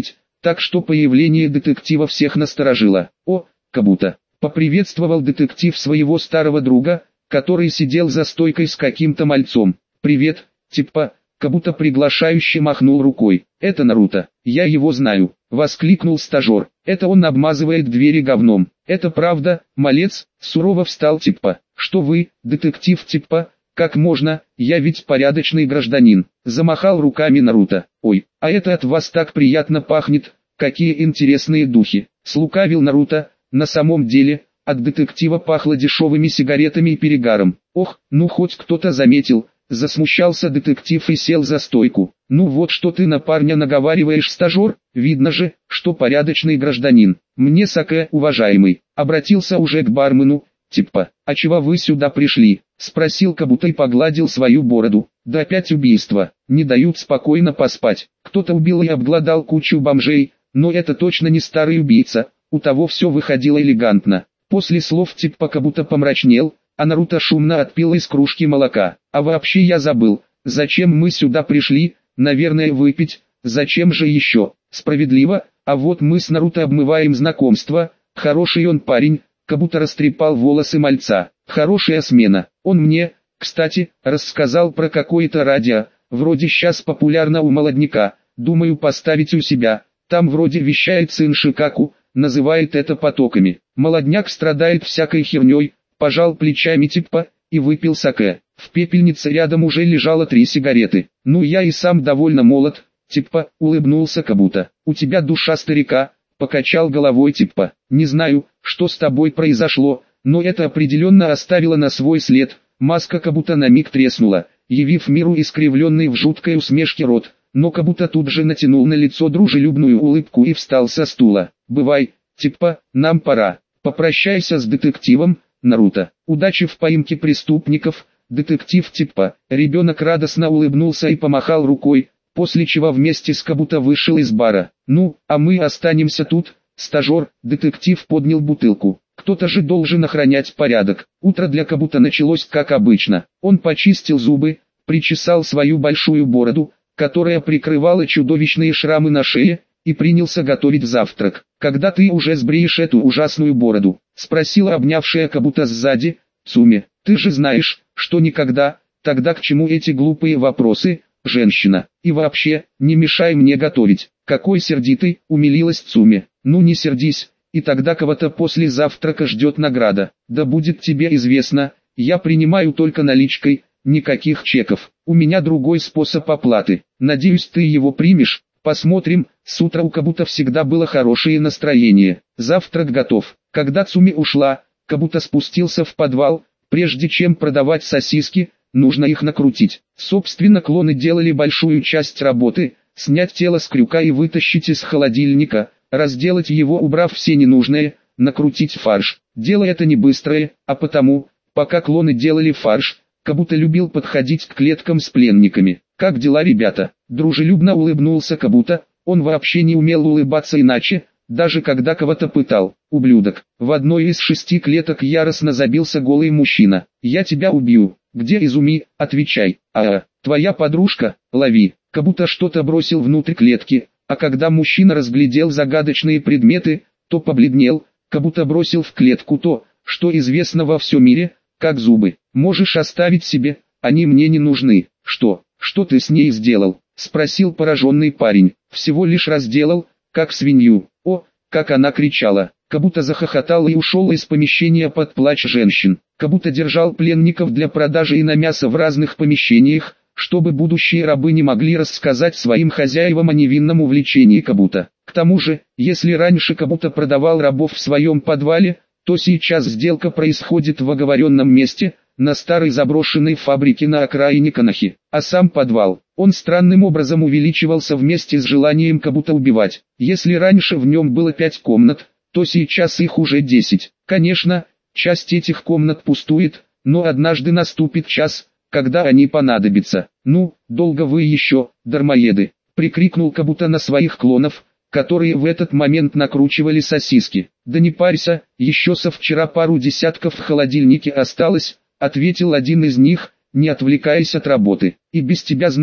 так что появление детектива всех насторожило. «О, Кабуто!» — поприветствовал детектив своего старого друга, который сидел за стойкой с каким-то мальцом. «Привет, типа!» — Кабуто приглашающе махнул рукой. «Это Наруто, я его знаю!» — воскликнул стажер. «Это он обмазывает двери говном». «Это правда, малец?» — сурово встал типа. «Что вы, детектив типа? Как можно, я ведь порядочный гражданин», — замахал руками Наруто. «Ой, а это от вас так приятно пахнет, какие интересные духи», — слукавил Наруто. На самом деле, от детектива пахло дешевыми сигаретами и перегаром. «Ох, ну хоть кто-то заметил», — засмущался детектив и сел за стойку. «Ну вот что ты на парня наговариваешь, стажер, видно же, что порядочный гражданин. Мне саке, уважаемый», — обратился уже к бармену. «Типа, а чего вы сюда пришли?» — спросил Кабуто и погладил свою бороду. «Да опять убийство, не дают спокойно поспать. Кто-то убил и обглодал кучу бомжей, но это точно не старый убийца, у того все выходило элегантно». После слов типа Кабуто помрачнел, а Наруто шумно отпил из кружки молока. «А вообще я забыл, зачем мы сюда пришли, наверное выпить, зачем же еще?» «Справедливо, а вот мы с Наруто обмываем знакомство, хороший он парень». Кабуто растрепал волосы мальца. «Хорошая смена. Он мне, кстати, рассказал про какое-то радио, вроде сейчас популярно у молодняка, думаю поставить у себя, там вроде вещает сын Шикаку, называет это потоками. Молодняк страдает всякой херней», пожал плечами типа, и выпил саке. В пепельнице рядом уже лежало три сигареты. «Ну я и сам довольно молод», типа, улыбнулся Кабуто. «У тебя душа старика», покачал головой типа. «Не знаю, что с тобой произошло, но это определенно оставило на свой след». Маска Кабуто на миг треснула, явив миру искривленный в жуткой усмешке рот, но Кабуто тут же натянул на лицо дружелюбную улыбку и встал со стула. «Бывай, типа, нам пора. Попрощайся с детективом, Наруто. Удачи в поимке преступников, детектив типа». Ребенок радостно улыбнулся и помахал рукой, после чего вместе с Кабуто вышел из бара. «Ну, а мы останемся тут, стажер», детектив поднял бутылку. «Кто-то же должен охранять порядок». Утро для Кабуто началось как обычно. Он почистил зубы, причесал свою большую бороду, которая прикрывала чудовищные шрамы на шее, и принялся готовить завтрак. «Когда ты уже сбреешь эту ужасную бороду?» — спросила обнявшая Кабуто сзади Цуми. «Ты же знаешь, что никогда. Тогда к чему эти глупые вопросы, женщина? И вообще, не мешай мне готовить». «Какой сердитый», — умилилась Цуми. «Ну не сердись, и тогда кого-то после завтрака ждет награда. Да будет тебе известно, я принимаю только наличкой, никаких чеков. У меня другой способ оплаты. Надеюсь, ты его примешь. Посмотрим». С утра у Кабуто всегда было хорошее настроение. Завтрак готов. Когда Цуми ушла, Кабуто спустился в подвал. Прежде чем продавать сосиски, нужно их накрутить. Собственно, клоны делали большую часть работы: снять тело с крюка и вытащить из холодильника, разделать его, убрав все ненужное, накрутить фарш. Дело это не быстрое, а потому, пока клоны делали фарш, Кабуто любил подходить к клеткам с пленниками. «Как дела, ребята?» — дружелюбно улыбнулся Кабуто. Он вообще не умел улыбаться иначе, даже когда кого-то пытал. «Ублюдок!» В одной из шести клеток яростно забился голый мужчина. «Я тебя убью!» «Где Изуми? Отвечай!» «А, твоя подружка? Лови!» Кабуто что-то бросил внутрь клетки, а когда мужчина разглядел загадочные предметы, то побледнел. Кабуто бросил в клетку то, что известно во всем мире, как зубы. «Можешь оставить себе, они мне не нужны». «Что? Что ты с ней сделал?» — спросил пораженный парень. «Всего лишь разделал, как свинью». «О, как она кричала!» Кабуто захохотал и ушел из помещения под плач женщин. Кабуто держал пленников для продажи и на мясо в разных помещениях, чтобы будущие рабы не могли рассказать своим хозяевам о невинном увлечении Кабуто. К тому же, если раньше Кабуто продавал рабов в своем подвале, то сейчас сделка происходит в оговоренном месте, на старой заброшенной фабрике на окраине Канахи. А сам подвал, он странным образом увеличивался вместе с желанием Кабуто убивать. Если раньше в нем было пять комнат, то сейчас их уже десять. Конечно, часть этих комнат пустует, но однажды наступит час, когда они понадобятся. «Ну, долго вы еще, дармоеды!» — прикрикнул Кабуто на своих клонов, которые в этот момент накручивали сосиски. «Да не парься, еще со вчера пару десятков в холодильнике осталось», — ответил один из них, не отвлекаясь от работы. «И без тебя знаю,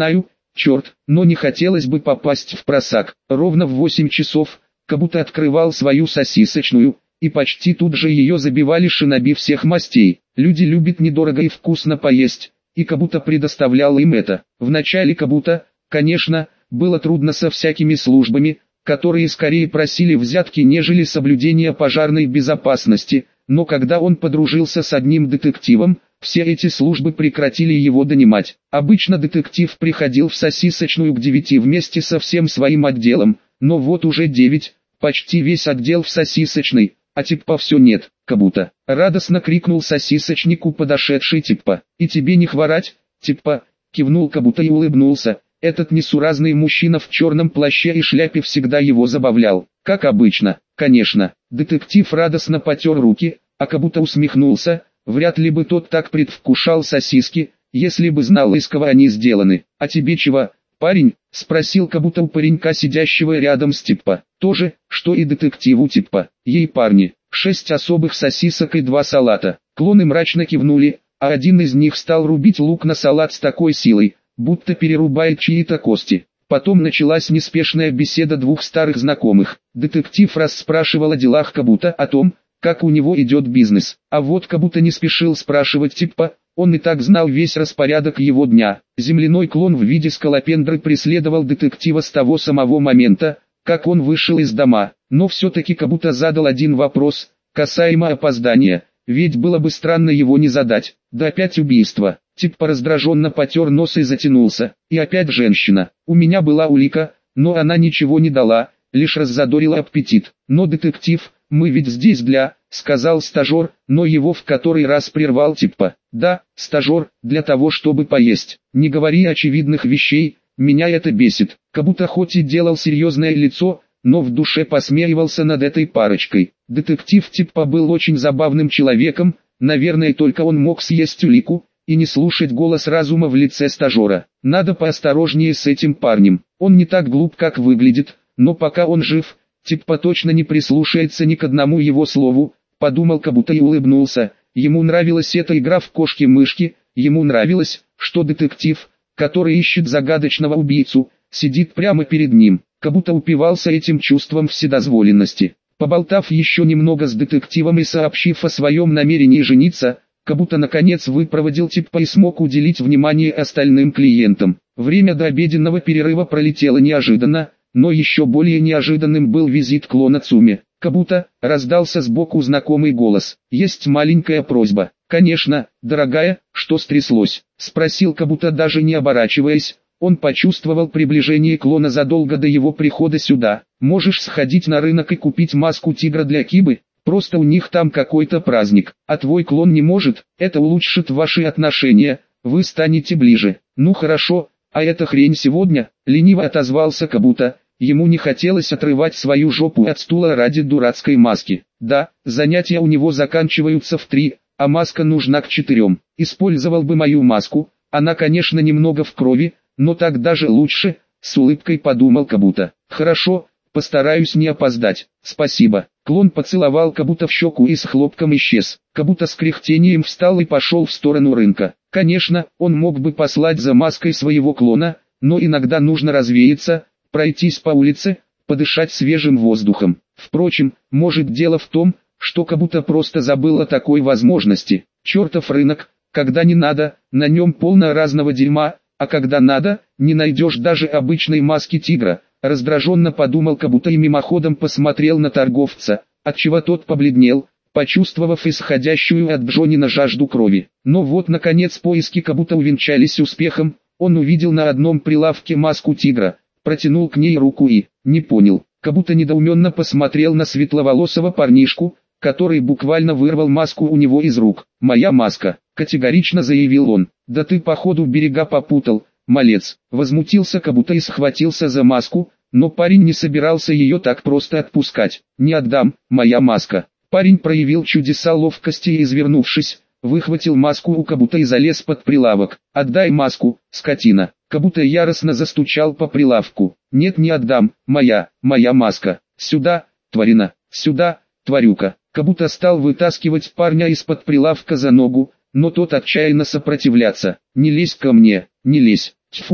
Черт, но не хотелось бы попасть в просак. Ровно в восемь часов, Кабута открывал свою сосисочную, и почти тут же ее забивали шиноби всех мастей. Люди любят недорого и вкусно поесть, и Кабута предоставлял им это. Вначале Кабута, конечно, было трудно со всякими службами, которые скорее просили взятки, нежели соблюдения пожарной безопасности, но когда он подружился с одним детективом, все эти службы прекратили его донимать. Обычно детектив приходил в сосисочную к девяти вместе со всем своим отделом, но вот уже девять, почти весь отдел в сосисочной, а Типпа все нет. Кабута радостно крикнул сосисочнику подошедший Типпа. «И тебе не хворать, Типпа?» Кивнул Кабута и улыбнулся. Этот несуразный мужчина в черном плаще и шляпе всегда его забавлял. Как обычно, конечно. Детектив радостно потер руки, а Кабута усмехнулся. Вряд ли бы тот так предвкушал сосиски, если бы знал, из кого они сделаны. «А тебе чего, парень?» — спросил Кабута у паренька, сидящего рядом с Типпа. «То же, что и детективу Типпа. Ей, парни, шесть особых сосисок и два салата». Клоны мрачно кивнули, а один из них стал рубить лук на салат с такой силой, будто перерубает чьи-то кости. Потом началась неспешная беседа двух старых знакомых. Детектив расспрашивал о делах Кабута, о том, как у него идет бизнес. А вот Кабута не спешил спрашивать Типпа, он и так знал весь распорядок его дня. Земляной клон в виде скалопендры преследовал детектива с того самого момента, как он вышел из дома. Но все-таки Кабута задал один вопрос, касаемо опоздания, ведь было бы странно его не задать. Да опять убийство. Типпа раздраженно потер нос и затянулся. И опять женщина. У меня была улика, но она ничего не дала, лишь раззадорила аппетит. Но детектив, мы ведь здесь для, сказал стажер, но его в который раз прервал Типпа. Да, стажер, для того чтобы поесть. Не говори очевидных вещей, меня это бесит. Кабута хоть и делал серьезное лицо, но в душе посмеивался над этой парочкой. Детектив Типпа был очень забавным человеком, наверное только он мог съесть улику, и не слушать голос разума в лице стажера. Надо поосторожнее с этим парнем, он не так глуп как выглядит, но пока он жив, Типпа точно не прислушается ни к одному его слову, подумал Кабута и улыбнулся. Ему нравилась эта игра в кошки-мышки, ему нравилось, что детектив, который ищет загадочного убийцу, сидит прямо перед ним. Кабута упивался этим чувством вседозволенности. Поболтав еще немного с детективом и сообщив о своем намерении жениться, Кабута наконец выпроводил Типпа и смог уделить внимание остальным клиентам. Время до обеденного перерыва пролетело неожиданно, но еще более неожиданным был визит клона Цуми. «Кабута», — раздался сбоку знакомый голос, — «есть маленькая просьба». «Конечно, дорогая, что стряслось?» — спросил Кабута, даже не оборачиваясь. Он почувствовал приближение клона задолго до его прихода сюда. «Можешь сходить на рынок и купить маску тигра для Кибы? Просто у них там какой-то праздник, а твой клон не может, это улучшит ваши отношения, вы станете ближе». «Ну хорошо, а эта хрень сегодня?» — лениво отозвался Кабута. Ему не хотелось отрывать свою жопу от стула ради дурацкой маски. Да, занятия у него заканчиваются в три, а маска нужна к четырем. Использовал бы мою маску, она конечно немного в крови, но так даже лучше, с улыбкой подумал Кабута. Хорошо, постараюсь не опоздать, спасибо. Клон поцеловал Кабута в щеку и с хлопком исчез. Кабута с кряхтением встал и пошел в сторону рынка. Конечно, он мог бы послать за маской своего клона, но иногда нужно развеяться, пройтись по улице, подышать свежим воздухом. Впрочем, может дело в том, что Кабута просто забыл о такой возможности. Чертов рынок, когда не надо, на нем полно разного дерьма, а когда надо, не найдешь даже обычной маски тигра. Раздраженно подумал Кабута и мимоходом посмотрел на торговца, отчего тот побледнел, почувствовав исходящую от Джонина жажду крови. Но вот наконец поиски Кабута увенчались успехом, он увидел на одном прилавке маску тигра, протянул к ней руку и, не понял, Кабута недоуменно посмотрел на светловолосого парнишку, который буквально вырвал маску у него из рук. «Моя маска», — категорично заявил он. «Да ты походу берега попутал, малец». Возмутился Кабута и схватился за маску, но парень не собирался ее так просто отпускать. «Не отдам, моя маска». Парень проявил чудеса ловкости и, извернувшись, выхватил маску у Кабута и залез под прилавок. «Отдай маску, скотина». Кабута яростно застучал по прилавку. «Нет, не отдам, моя, моя маска. Сюда, тварина, сюда, тварюка». Кабута стал вытаскивать парня из-под прилавка за ногу, но тот отчаянно сопротивляться. «Не лезь ко мне, не лезь, тьфу,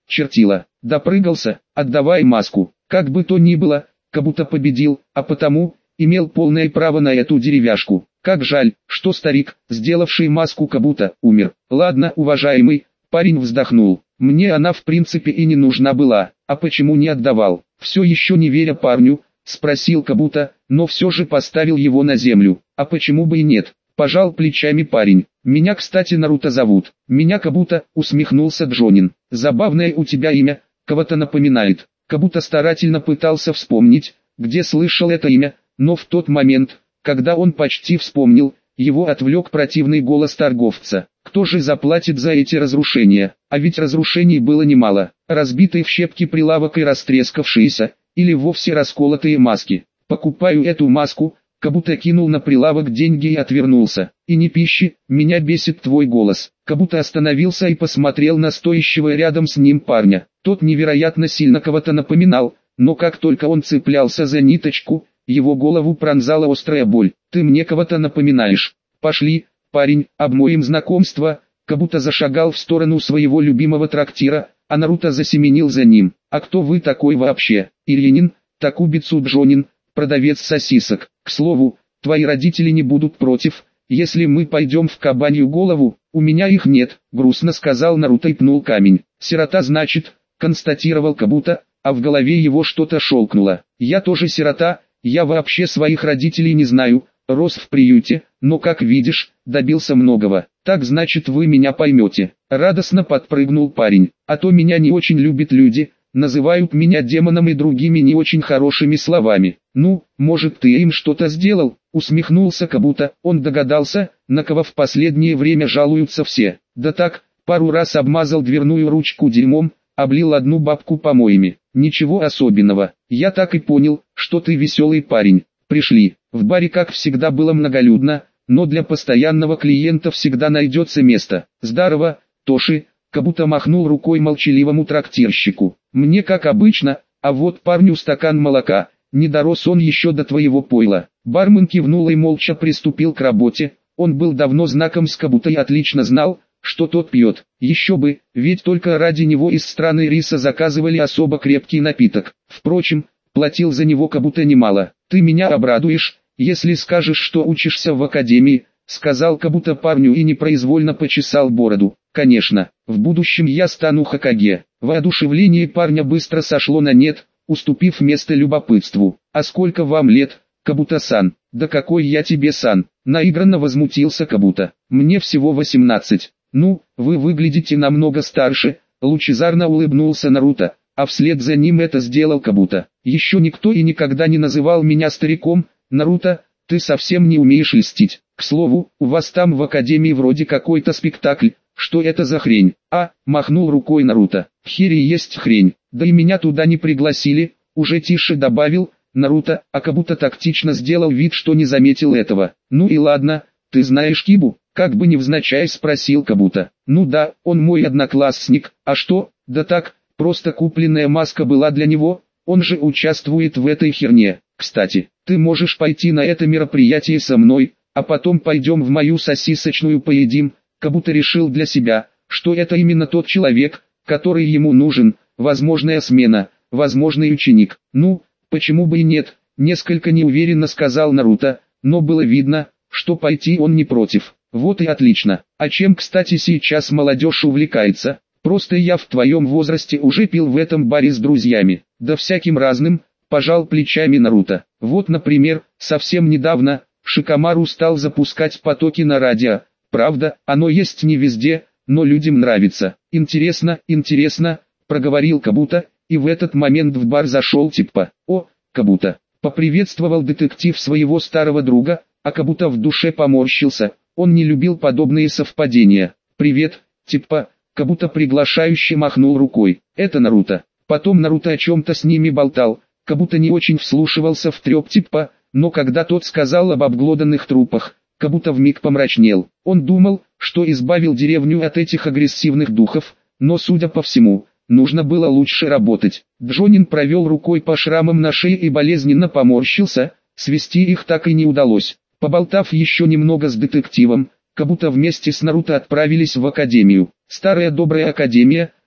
чертила, допрыгался, отдавай маску. Как бы то ни было, Кабуто победил, а потому имел полное право на эту деревяшку. Как жаль, что старик, сделавший маску Кабуто, умер. Ладно, уважаемый, парень вздохнул. Мне она в принципе и не нужна была, а почему не отдавал? Все еще не веря парню, спросил Кабуто, но все же поставил его на землю. А почему бы и нет? Пожал плечами парень. Меня, кстати, Наруто зовут. Меня Кабуто, усмехнулся Джонин. Забавное у тебя имя, кого-то напоминает. Кабуто старательно пытался вспомнить, где слышал это имя, но в тот момент, когда он почти вспомнил, его отвлек противный голос торговца. Кто же заплатит за эти разрушения? А ведь разрушений было немало. Разбитый в щепки прилавок и растрескавшиеся, или вовсе расколотые маски. Покупаю эту маску, Кабуто кинул на прилавок деньги и отвернулся. И не пищи, меня бесит твой голос. Кабуто остановился и посмотрел на стоящего рядом с ним парня. Тот невероятно сильно кого-то напоминал, но как только он цеплялся за ниточку, его голову пронзала острая боль. Ты мне кого-то напоминаешь. Пошли, парень, обмоем знакомство. Кабуто зашагал в сторону своего любимого трактира, а Наруто засеменил за ним. А кто вы такой вообще? Иринин, Такубицу Джонин, продавец сосисок. К слову, твои родители не будут против, если мы пойдем в кабанью голову. У меня их нет, грустно сказал Наруто и пнул камень. Сирота значит, констатировал Кабуто, а в голове его что-то щелкнуло. Я тоже сирота, я вообще своих родителей не знаю, рос в приюте, но как видишь, добился многого. Так значит вы меня поймете. Радостно подпрыгнул парень. А то меня не очень любят люди, называют меня демоном и другими не очень хорошими словами. Ну, может ты им что-то сделал? Усмехнулся Кабуто. Он догадался, на кого в последнее время жалуются все. Да так, пару раз обмазал дверную ручку дерьмом, облил одну бабку помоями. Ничего особенного. Я так и понял, что ты веселый парень. Пришли. В баре как всегда было многолюдно, но для постоянного клиента всегда найдется место. Здорово, Тоши. Кабуто махнул рукой молчаливому трактирщику. Мне как обычно, а вот парню стакан молока. Не дорос он еще до твоего пойла. Бармен кивнул и молча приступил к работе. Он был давно знаком с Кабуто и отлично знал, что тот пьет. Еще бы, ведь только ради него из страны риса заказывали особо крепкий напиток. Впрочем, платил за него Кабуто немало. Ты меня обрадуешь, если скажешь, что учишься в академии, сказал Кабуто парню и непроизвольно почесал бороду. Конечно, в будущем я стану Хокаге. Воодушевление парня быстро сошло на нет, уступив место любопытству. А сколько вам лет, Кабуто-сан? Да какой я тебе сан? Наигранно возмутился Кабуто. Мне всего восемнадцать. Ну, вы выглядите намного старше, лучезарно улыбнулся Наруто, а вслед за ним это сделал Кабуто. Еще никто и никогда не называл меня стариком. Наруто, ты совсем не умеешь льстить. К слову, у вас там в академии вроде какой-то спектакль. Что это за хрень? А, махнул рукой Наруто. Хери есть хрень. Да и меня туда не пригласили, уже тише добавил Наруто, а Кабуто тактично сделал вид, что не заметил этого. Ну и ладно, ты знаешь Кибу? Как бы невзначай спросил Кабуто. Ну да, он мой одноклассник, а что? Да так, просто купленная маска была для него, он же участвует в этой херне. Кстати, ты можешь пойти на это мероприятие со мной, а потом пойдем в мою сосисочную поедим. Кабуто решил для себя, что это именно тот человек, который ему нужен, возможная смена, возможный ученик. Ну, почему бы и нет, несколько неуверенно сказал Наруто, но было видно, что пойти он не против. Вот и отлично. А чем, кстати, сейчас молодежь увлекается? Просто я в твоем возрасте уже пил в этом баре с друзьями. Да всяким разным, пожал плечами Наруто. Вот, например, совсем недавно Шикамару стал запускать потоки на радио. Правда, оно есть не везде, но людям нравится. Интересно, интересно, проговорил Кабуто, и в этот момент в бар зашел Типпа. О, Кабуто, поприветствовал детектив своего старого друга, а Кабуто в душе поморщился, он не любил подобные совпадения. Привет, Типпа, Кабуто приглашающе махнул рукой. Это Наруто. Потом Наруто о чем-то с ними болтал, Кабуто не очень вслушивался в треп Типпа, но когда тот сказал об обглоданных трупах, Кабуто вмиг помрачнел. Он думал, что избавил деревню от этих агрессивных духов, но, судя по всему, нужно было лучше работать. Джонин провел рукой по шрамам на шее и болезненно поморщился, свести их так и не удалось. Поболтав еще немного с детективом, Кабуто вместе с Наруто отправились в академию. Старая добрая академия,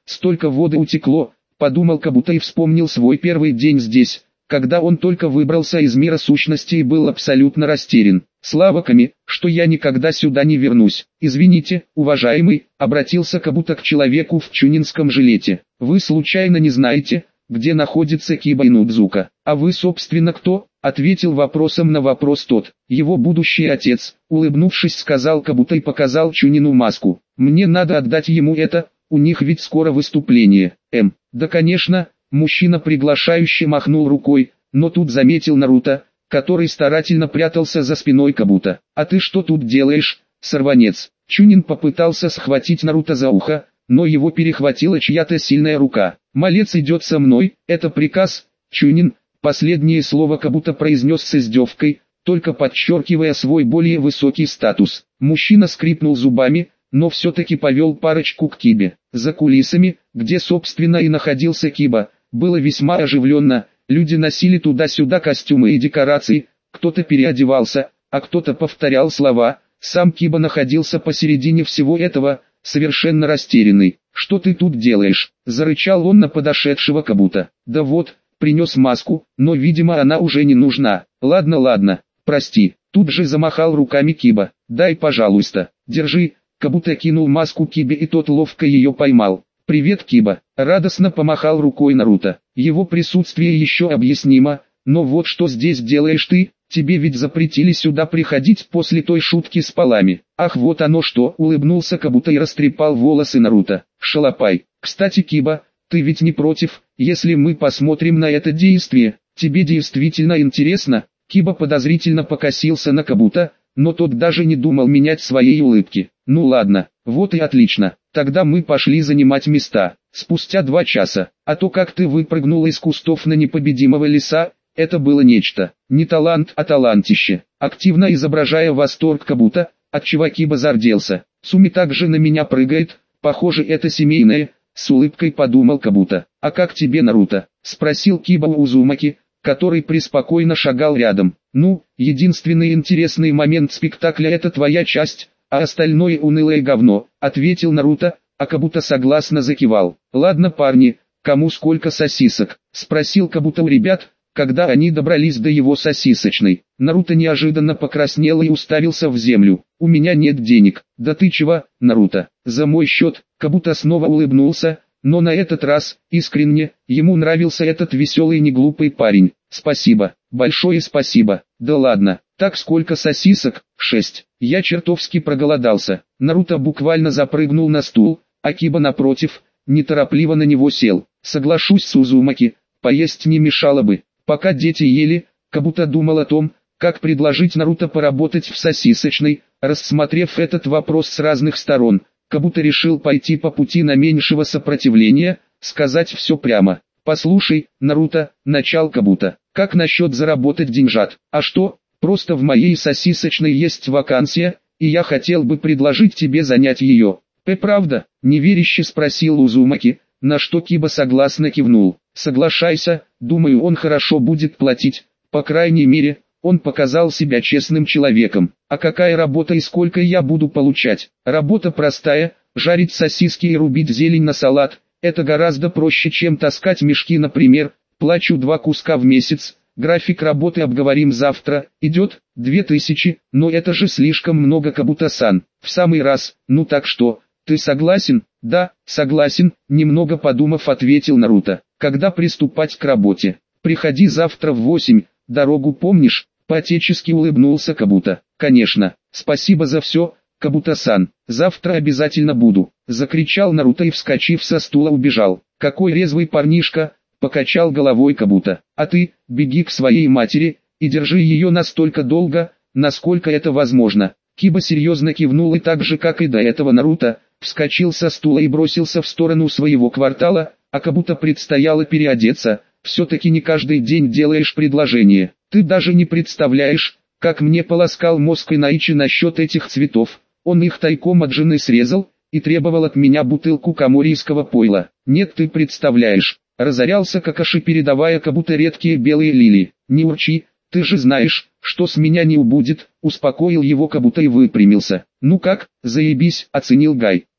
столько воды утекло, подумал Кабута и вспомнил свой первый день здесь, когда он только выбрался из мира сущности и был абсолютно растерян. Слава Ками, что я никогда сюда не вернусь. Извините, уважаемый, обратился Кабута к человеку в чунинском жилете. Вы случайно не знаете, где находится Киба Инудзука? А вы собственно кто? Ответил вопросом на вопрос тот. Его будущий отец, улыбнувшись, сказал Кабута и показал Чунину маску. Мне надо отдать ему это, у них ведь скоро выступление. Эм, да конечно, мужчина приглашающе махнул рукой, но тут заметил Наруто, который старательно прятался за спиной Кабута. А ты что тут делаешь, сорванец? Чунин попытался схватить Наруто за ухо, но его перехватила чья-то сильная рука. Малец идет со мной, это приказ, Чунин. Последнее слово Кабута произнес с издевкой, только подчеркивая свой более высокий статус. Мужчина скрипнул зубами, но все-таки повел парочку к Кибе. За кулисами, где собственно и находился Киба, было весьма оживленно, люди носили туда-сюда костюмы и декорации, кто-то переодевался, а кто-то повторял слова. Сам Киба находился посередине всего этого, совершенно растерянный. «Что ты тут делаешь?» – зарычал он на подошедшего Кабута. «Да вот, принес маску, но видимо она уже не нужна. Ладно ладно, прости». Тут же замахал руками Киба. «Дай пожалуйста, держи». Кабута кинул маску Кибе и тот ловко ее поймал. «Привет, Киба», — радостно помахал рукой Наруто. Его присутствие еще объяснимо, но вот что здесь делаешь ты, тебе ведь запретили сюда приходить после той шутки с полами. Ах, вот оно что, улыбнулся Кабута и растрепал волосы Наруто. Шалопай. Кстати, Киба, ты ведь не против, если мы посмотрим на это действие? Тебе действительно интересно? Киба подозрительно покосился на Кабута, но тот даже не думал менять своей улыбки. Ну ладно, вот и отлично, тогда мы пошли занимать места. Спустя два часа, а то как ты выпрыгнула из кустов на непобедимого лиса, это было нечто. Не талант, а талантище. Активно изображая восторг Кабута, отчего Киба зарделся. Суми также на меня прыгает, похоже это семейное, с улыбкой подумал Кабута. А как тебе, Наруто? Спросил Киба у Узумаки, который преспокойно шагал рядом. Ну, единственный интересный момент спектакля это твоя часть, а остальное унылое говно, ответил Наруто, а Кабута согласно закивал. Ладно парни, кому сколько сосисок? Спросил Кабута у ребят, когда они добрались до его сосисочной. Наруто неожиданно покраснел и уставился в землю. У меня нет денег. Да ты чего, Наруто? За мой счет. Кабута снова улыбнулся, но на этот раз, искренне, ему нравился этот веселый и неглупый парень. Спасибо, большое спасибо. Да ладно, так сколько сосисок? Шесть. Я чертовски проголодался. Наруто буквально запрыгнул на стул, а Киба напротив, неторопливо на него сел. Соглашусь с Узумаки, поесть не мешало бы. Пока дети ели, Кабута думал о том, как предложить Наруто поработать в сосисочной. Рассмотрев этот вопрос с разных сторон, Кабута решил пойти по пути наименьшего сопротивления, сказать все прямо. «Послушай, Наруто», — начал Кабута, — «как насчет заработать деньжат? А что, просто в моей сосисочной есть вакансия, и я хотел бы предложить тебе занять ее». «Э, правда?» — неверяще спросил Узумаки, на что Киба согласно кивнул. «Соглашайся, думаю он хорошо будет платить, по крайней мере, он показал себя честным человеком. А какая работа и сколько я буду получать? Работа простая, жарить сосиски и рубить зелень на салат. Это гораздо проще, чем таскать мешки, например. Плачу два куска в месяц. График работы обговорим завтра. Идет? Две тысячи, но это же слишком много, Кабута-сан. В самый раз, ну так что, ты согласен?» «Да, согласен», немного подумав, ответил Наруто. «Когда приступать к работе?» «Приходи завтра в восемь, дорогу помнишь?» По-отечески улыбнулся Кабута. «Конечно, спасибо за все, Кабута-сан, завтра обязательно буду», закричал Наруто и, вскочив со стула, убежал. «Какой резвый парнишка», покачал головой Кабута. «А ты, беги к своей матери, и держи ее настолько долго, насколько это возможно». Киба серьезно кивнул и так же, как и до этого Наруто, вскочил со стула и бросился в сторону своего квартала, а Кабута предстояло переодеться. «Все-таки не каждый день делаешь предложение. Ты даже не представляешь, как мне полоскал мозг Инаичи насчет этих цветов. Он их тайком от жены срезал и требовал от меня бутылку каморийского пойла. Нет, ты представляешь». Разорялся Какаши, передавая Кабута редкие белые лилии. «Не урчи, ты же знаешь, что с меня не убудет», успокоил его Кабута и выпрямился. «Ну как, заебись», оценил Гай.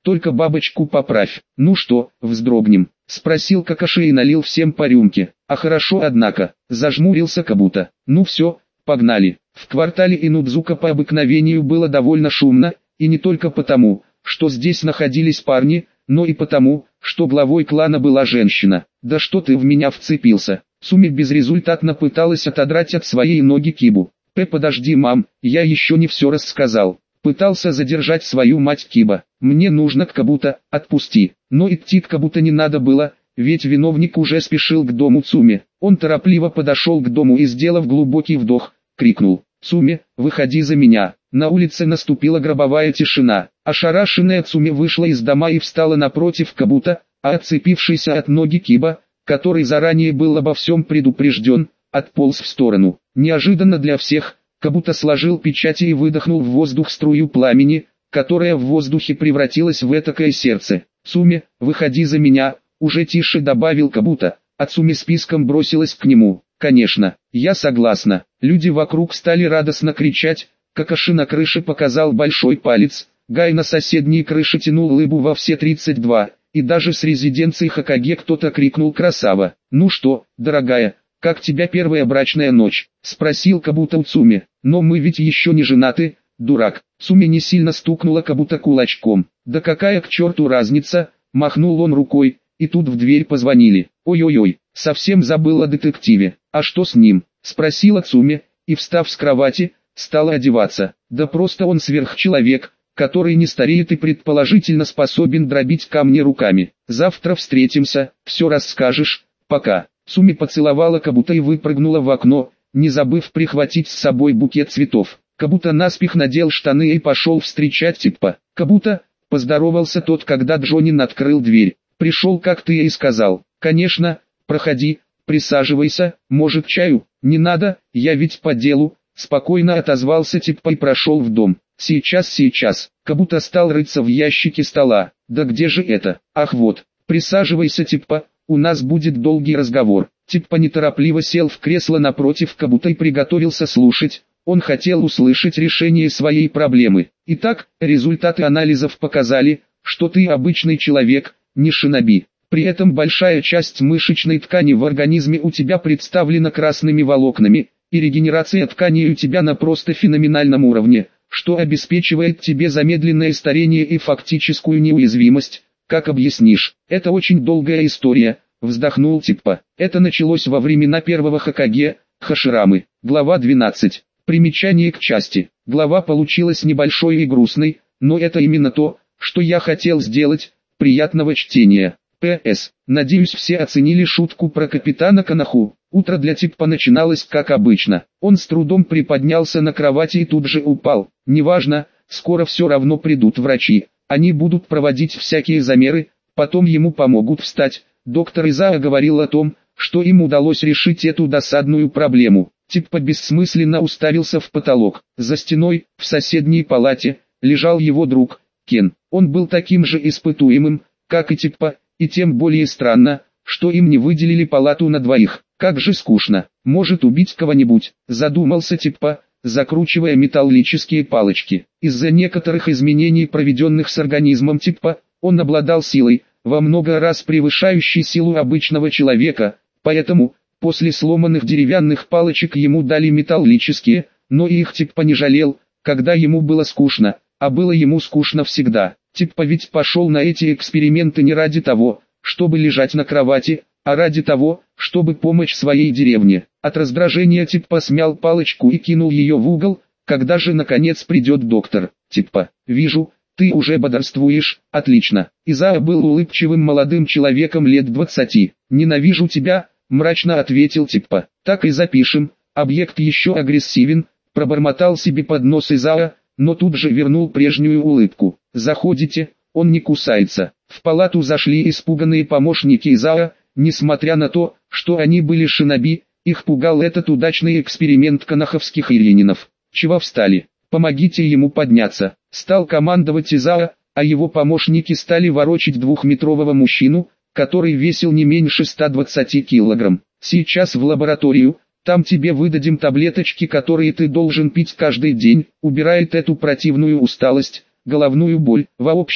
только бабочку поправь. Ну что, вздрогнем? Спросил Какаши и налил всем по рюмке. А хорошо однако, зажмурился Кабута. Ну все, погнали. В квартале Инудзука по обыкновению было довольно шумно, и не только потому, что здесь находились парни, но и потому, что главой клана была женщина. Да что ты в меня вцепился? Суми безрезультатно пыталась отодрать от своей ноги Кибу. П, подожди, мам, я еще не все рассказал. Пытался задержать свою мать Киба. Мне нужно к Кабута, отпусти. Но идти к Кабута не надо было, ведь виновник уже спешил к дому Цуми. Он торопливо подошел к дому и, сделав глубокий вдох, крикнул: «Цуми, выходи за меня». На улице наступила гробовая тишина. Ошарашенная Цуми вышла из дома и встала напротив Кабута, а отцепившийся от ноги Киба, который заранее был обо всем предупрежден, отполз в сторону. Неожиданно для всех, Кабута сложил печати и выдохнул в воздух струю пламени, которая в воздухе превратилась в этакое сердце. «Цуми, выходи за меня», уже тише добавил Кабута, а Цуми списком бросилась к нему. «Конечно, я согласна». Люди вокруг стали радостно кричать. Какаши на крыше показал большой палец, Гай на соседней крыше тянул лыбу во все тридцать два, и даже с резиденции Хокаге кто-то крикнул «Красава!». «Ну что, дорогая, как тебя первая брачная ночь?» — спросил Кабута у Цуми. «Но мы ведь еще не женаты, дурак». Цуми не сильно стукнула Кабута кулачком. «Да какая к черту разница?» — махнул он рукой, и тут в дверь позвонили. «Ой-ой-ой, совсем забыл о детективе». «А что с ним?» — спросила Цуми, и, встав с кровати, стала одеваться. «Да просто он сверхчеловек, который не стареет и предположительно способен дробить камни руками. Завтра встретимся, все расскажешь, пока». Цуми поцеловала Кабута и выпрыгнула в окно, не забыв прихватить с собой букет цветов. Кабута наспех надел штаны и пошел встречать Типпа. «Кабута», — поздоровался тот, когда Джонин открыл дверь. «Пришел, как ты и сказал». «Конечно, проходи, присаживайся, может чаю?» «Не надо, я ведь по делу», — спокойно отозвался Типпа и прошел в дом. «Сейчас, сейчас». Кабута стал рыться в ящике стола. «Да где же это? Ах вот, присаживайся, Типпа, у нас будет долгий разговор». Типпа неторопливо сел в кресло напротив Кабута и приготовился слушать. Он хотел услышать решение своей проблемы. «Итак, результаты анализов показали, что ты обычный человек, не шиноби. При этом большая часть мышечной ткани в организме у тебя представлена красными волокнами, и регенерация тканей у тебя на просто феноменальном уровне, что обеспечивает тебе замедленное старение и фактическую неуязвимость. Как объяснишь?» «Это очень долгая история», — вздохнул Типпа. «Это началось во времена первого Хокаге, Хаширамы». Глава двенадцать. Примечание к части. Глава получилась небольшой и грустной, но это именно то, что я хотел сделать. Приятного чтения. П С. Надеюсь, все оценили шутку про капитана Канаху. Утро для Типпа начиналось как обычно. Он с трудом приподнялся на кровати и тут же упал. «Неважно, скоро все равно придут врачи. Они будут проводить всякие замеры, потом ему помогут встать». Доктор Изаа говорил о том, что им удалось решить эту досадную проблему. Типпа бессмысленно уставился в потолок. За стеной, в соседней палате, лежал его друг, Кен. Он был таким же испытуемым, как и Типпа, и тем более странно, что им не выделили палату на двоих. «Как же скучно, может убить кого-нибудь», задумался Типпа, закручивая металлические палочки. Из-за некоторых изменений, проведенных с организмом Типпа, он обладал силой, во много раз превышающей силу обычного человека, поэтому, после сломанных деревянных палочек ему дали металлические, но и их Типпа не жалел, когда ему было скучно, а было ему скучно всегда. Типпа ведь пошел на эти эксперименты не ради того, чтобы лежать на кровати, а ради того, чтобы помочь своей деревне. От раздражения Типпа смял палочку и кинул ее в угол. «Когда же наконец придет доктор?» «Типпа, вижу, ты уже бодрствуешь, отлично». Изаа был улыбчивым молодым человеком лет двадцати. «Ненавижу тебя», мрачно ответил Типпа. «Так и запишем, объект еще агрессивен», пробормотал себе под нос Изаа, но тут же вернул прежнюю улыбку. «Заходите, он не кусается». В палату зашли испуганные помощники Изаа. Несмотря на то, что они были шиноби, их пугал этот удачный эксперимент канаховских ирининов. «Чего встали? Помогите ему подняться», стал командовать Изаа, а его помощники стали ворочить двухметрового мужчину, который весил не меньше ста двадцати килограмм. «Сейчас в лабораторию, там тебе выдадим таблеточки, которые ты должен пить каждый день, убирает эту противную усталость, головную боль, в общем,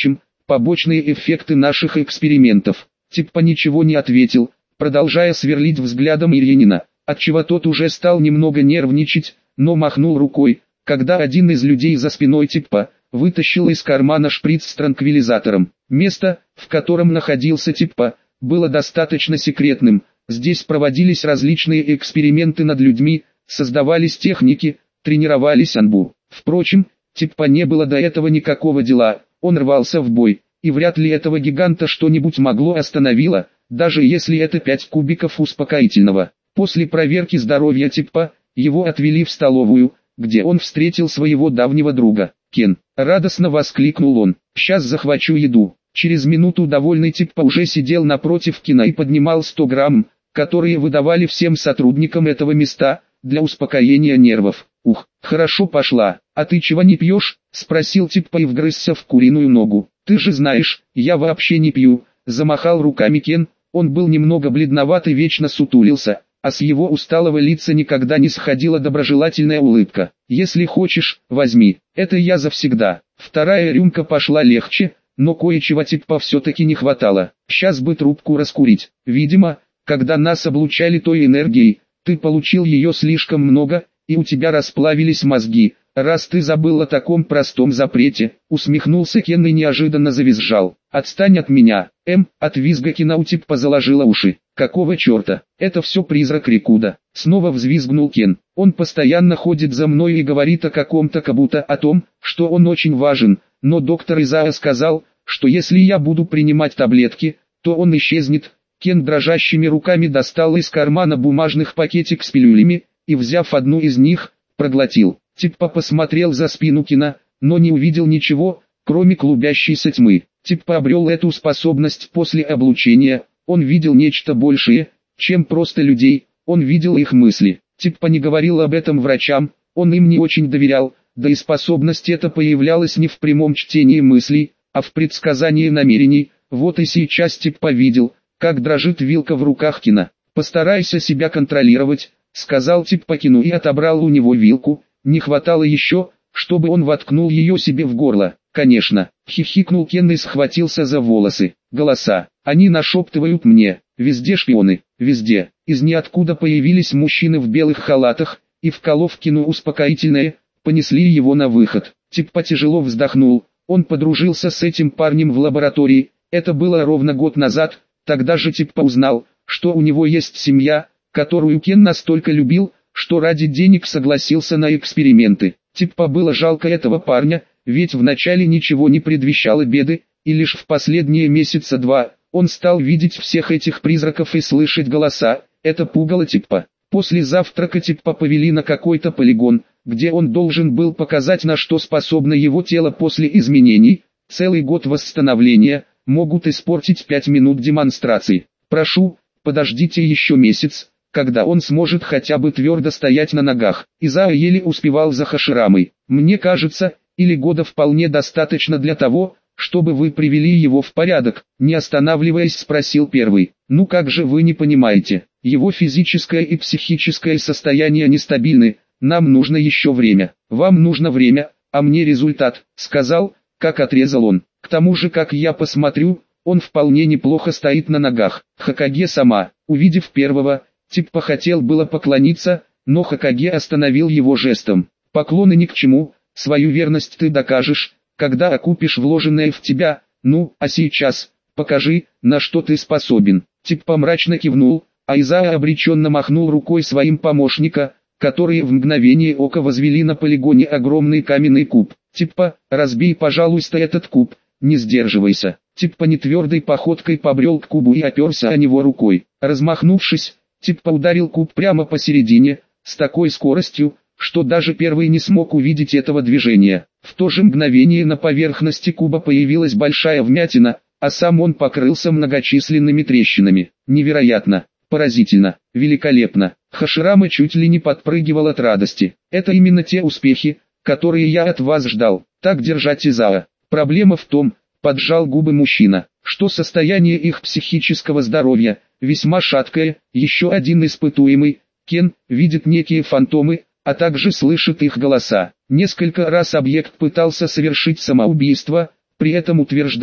побочные эффекты наших экспериментов. Типпа ничего не ответил, продолжая сверлить взглядом Ильинина, отчего тот уже стал немного нервничать, но махнул рукой, когда один из людей за спиной Типпа вытащил из кармана шприц с транквилизатором. Место, в котором находился Типпа, было достаточно секретным. Здесь проводились различные эксперименты над людьми, создавались техники, тренировались анбу. Впрочем, Типпа не было до этого никакого дела, он рвался в бой, и вряд ли этого гиганта что-нибудь могло остановило, даже если это пять кубиков успокоительного. После проверки здоровья Типпа, его отвели в столовую, где он встретил своего давнего друга, Кен. Радостно воскликнул он: «Сейчас захвачу еду». Через минуту довольный Типпа уже сидел напротив Кена и поднимал сто грамм, которые выдавали всем сотрудникам этого места, для успокоения нервов. «Ух, хорошо пошла, а ты чего не пьешь?» — спросил Типпа и вгрызся в куриную ногу. «Ты же знаешь, я вообще не пью», — замахал руками Кен. Он был немного бледноват и вечно сутулился, а с его усталого лица никогда не сходила доброжелательная улыбка. «Если хочешь, возьми, это я завсегда». Вторая рюмка пошла легче, но кое-чего Типпа все-таки не хватало. «Сейчас бы трубку раскурить. Видимо, когда нас облучали той энергией, ты получил ее слишком много, и у тебя расплавились мозги, раз ты забыл о таком простом запрете», — усмехнулся Кен и неожиданно завизжал. «Отстань от меня!» Эм, от визга Кена у Типпа заложила уши. «Какого черта? Это все призрак Рикуда!» Снова взвизгнул Кен. «Он постоянно ходит за мной и говорит о каком-то кабута, о том, что он очень важен, но доктор Изаа сказал, что если я буду принимать таблетки, то он исчезнет». Кен дрожащими руками достал из кармана бумажных пакетик с пилюлями, и, взяв одну из них, проглотил. Типпа посмотрел за спину Кена, но не увидел ничего, кроме клубящейся тьмы. Типпа обрел эту способность после облучения, он видел нечто большее, чем просто людей, он видел их мысли. Типпа не говорил об этом врачам, он им не очень доверял, да и способность эта появлялась не в прямом чтении мыслей, а в предсказании намерений. Вот и сейчас Типпа видел, как дрожит вилка в руках Кена. «Постарайся себя контролировать», — сказал Типпа Кену и отобрал у него вилку. Не хватало еще, чтобы он воткнул ее себе в горло. «Конечно», — хихикнул Кен и схватился за волосы. «Голоса, они нашептывают мне, везде шпионы, везде». Из ниоткуда появились мужчины в белых халатах, и, вколов Кену успокоительное, понесли его на выход. Типпа тяжело вздохнул, он подружился с этим парнем в лаборатории, это было ровно год назад. Тогда же Типпа узнал, что у него есть семья, которую Кен настолько любил, что ради денег согласился на эксперименты. Типпа было жалко этого парня, ведь вначале ничего не предвещало беды, и лишь в последние месяца два, он стал видеть всех этих призраков и слышать голоса. Это пугало Типпа. После завтрака Типпа повели на какой-то полигон, где он должен был показать, на что способно его тело после изменений. Целый год восстановления могут испортить пять минут демонстрации. «Прошу, подождите еще месяц, когда он сможет хотя бы твердо стоять на ногах». Изаа еле успевал за Хаширамой. «Мне кажется, или года вполне достаточно для того, чтобы вы привели его в порядок», не останавливаясь спросил первый. «Ну как же вы не понимаете, его физическое и психическое состояние нестабильны, нам нужно еще время». «Вам нужно время, а мне результат», сказал, как отрезал он. «К тому же, как я посмотрю, он вполне неплохо стоит на ногах». Хокаге сама, увидев первого, Типпа хотел было поклониться, но Хокаге остановил его жестом. «Поклоны ни к чему, свою верность ты докажешь, когда окупишь вложенное в тебя, ну, а сейчас, покажи, на что ты способен». Типпа мрачно кивнул, а Изаа обреченно махнул рукой своим помощника, которые в мгновение ока возвели на полигоне огромный каменный куб. «Типпа, разбей, пожалуйста, этот куб, не сдерживайся». Типпа нетвердой походкой побрел к кубу и оперся о него рукой. Размахнувшись, Типпа ударил куб прямо посередине, с такой скоростью, что даже первый не смог увидеть этого движения. В то же мгновение на поверхности куба появилась большая вмятина, а сам он покрылся многочисленными трещинами. Невероятно, поразительно, великолепно. Хаширама чуть ли не подпрыгивал от радости. «Это именно те успехи, которые я от вас ждал. Так держать, Изаа. Проблема в том, поджал губы мужчина, что состояние их психического здоровья весьма шаткое. Еще один испытуемый, Кен, видит некие фантомы, а также слышит их голоса. Несколько раз объект пытался совершить самоубийство, при этом утверждая,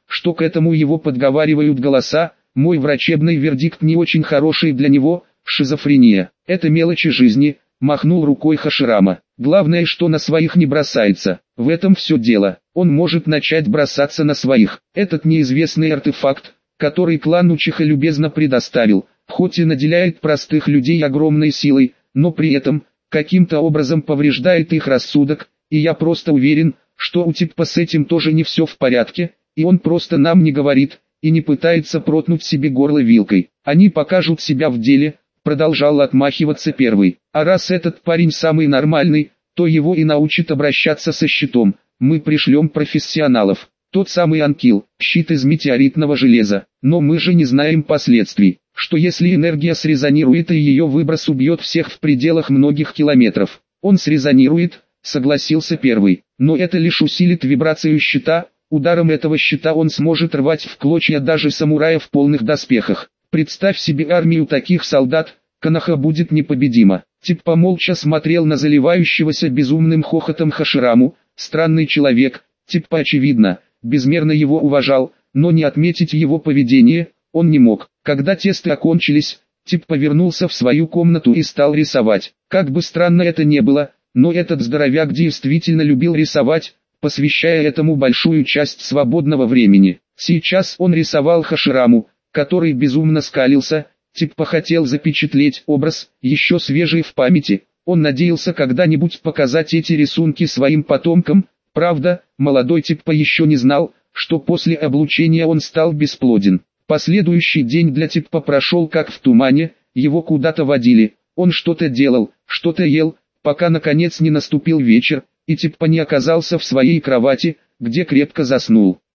что к этому его подговаривают голоса. Мой врачебный вердикт не очень хороший для него, шизофрения. Это мелочи жизни, махнул рукой Хаширама. Главное, что на своих не бросается. В этом все дело. Он может начать бросаться на своих. Этот неизвестный артефакт, который клан Учиха любезно предоставил, хоть и наделяет простых людей огромной силой, но при этом, каким-то образом повреждает их рассудок, и я просто уверен, что у типа с этим тоже не все в порядке, и он просто нам не говорит, и не пытается проткнуть себе горло вилкой. Они покажут себя в деле, продолжал отмахиваться первый. А раз этот парень самый нормальный, то его и научат обращаться со щитом. Мы пришлем профессионалов. Тот самый Анкил, щит из метеоритного железа. Но мы же не знаем последствий. Что если энергия срезонирует и ее выброс убьет всех в пределах многих километров? Он срезонирует, согласился первый. Но это лишь усилит вибрацию щита. Ударом этого щита он сможет рвать в клочья даже самурая в полных доспехах. Представь себе армию таких солдат, Коноха будет непобедима. Типа молча смотрел на заливающегося безумным хохотом Хашираму. Странный человек, типа очевидно, безмерно его уважал, но не отметить его поведение он не мог. Когда тесты окончились, тип повернулся в свою комнату и стал рисовать. Как бы странно это не было, но этот здоровяк действительно любил рисовать, посвящая этому большую часть свободного времени. Сейчас он рисовал Хашираму, который безумно скалился. Типа хотел запечатлеть образ, еще свежий в памяти. Он надеялся когда-нибудь показать эти рисунки своим потомкам. Правда, молодой типа еще не знал, что после облучения он стал бесплоден. Последующий день для типа прошел как в тумане, его куда-то водили. Он что-то делал, что-то ел, пока наконец не наступил вечер, и типа не оказался в своей кровати, где крепко заснул.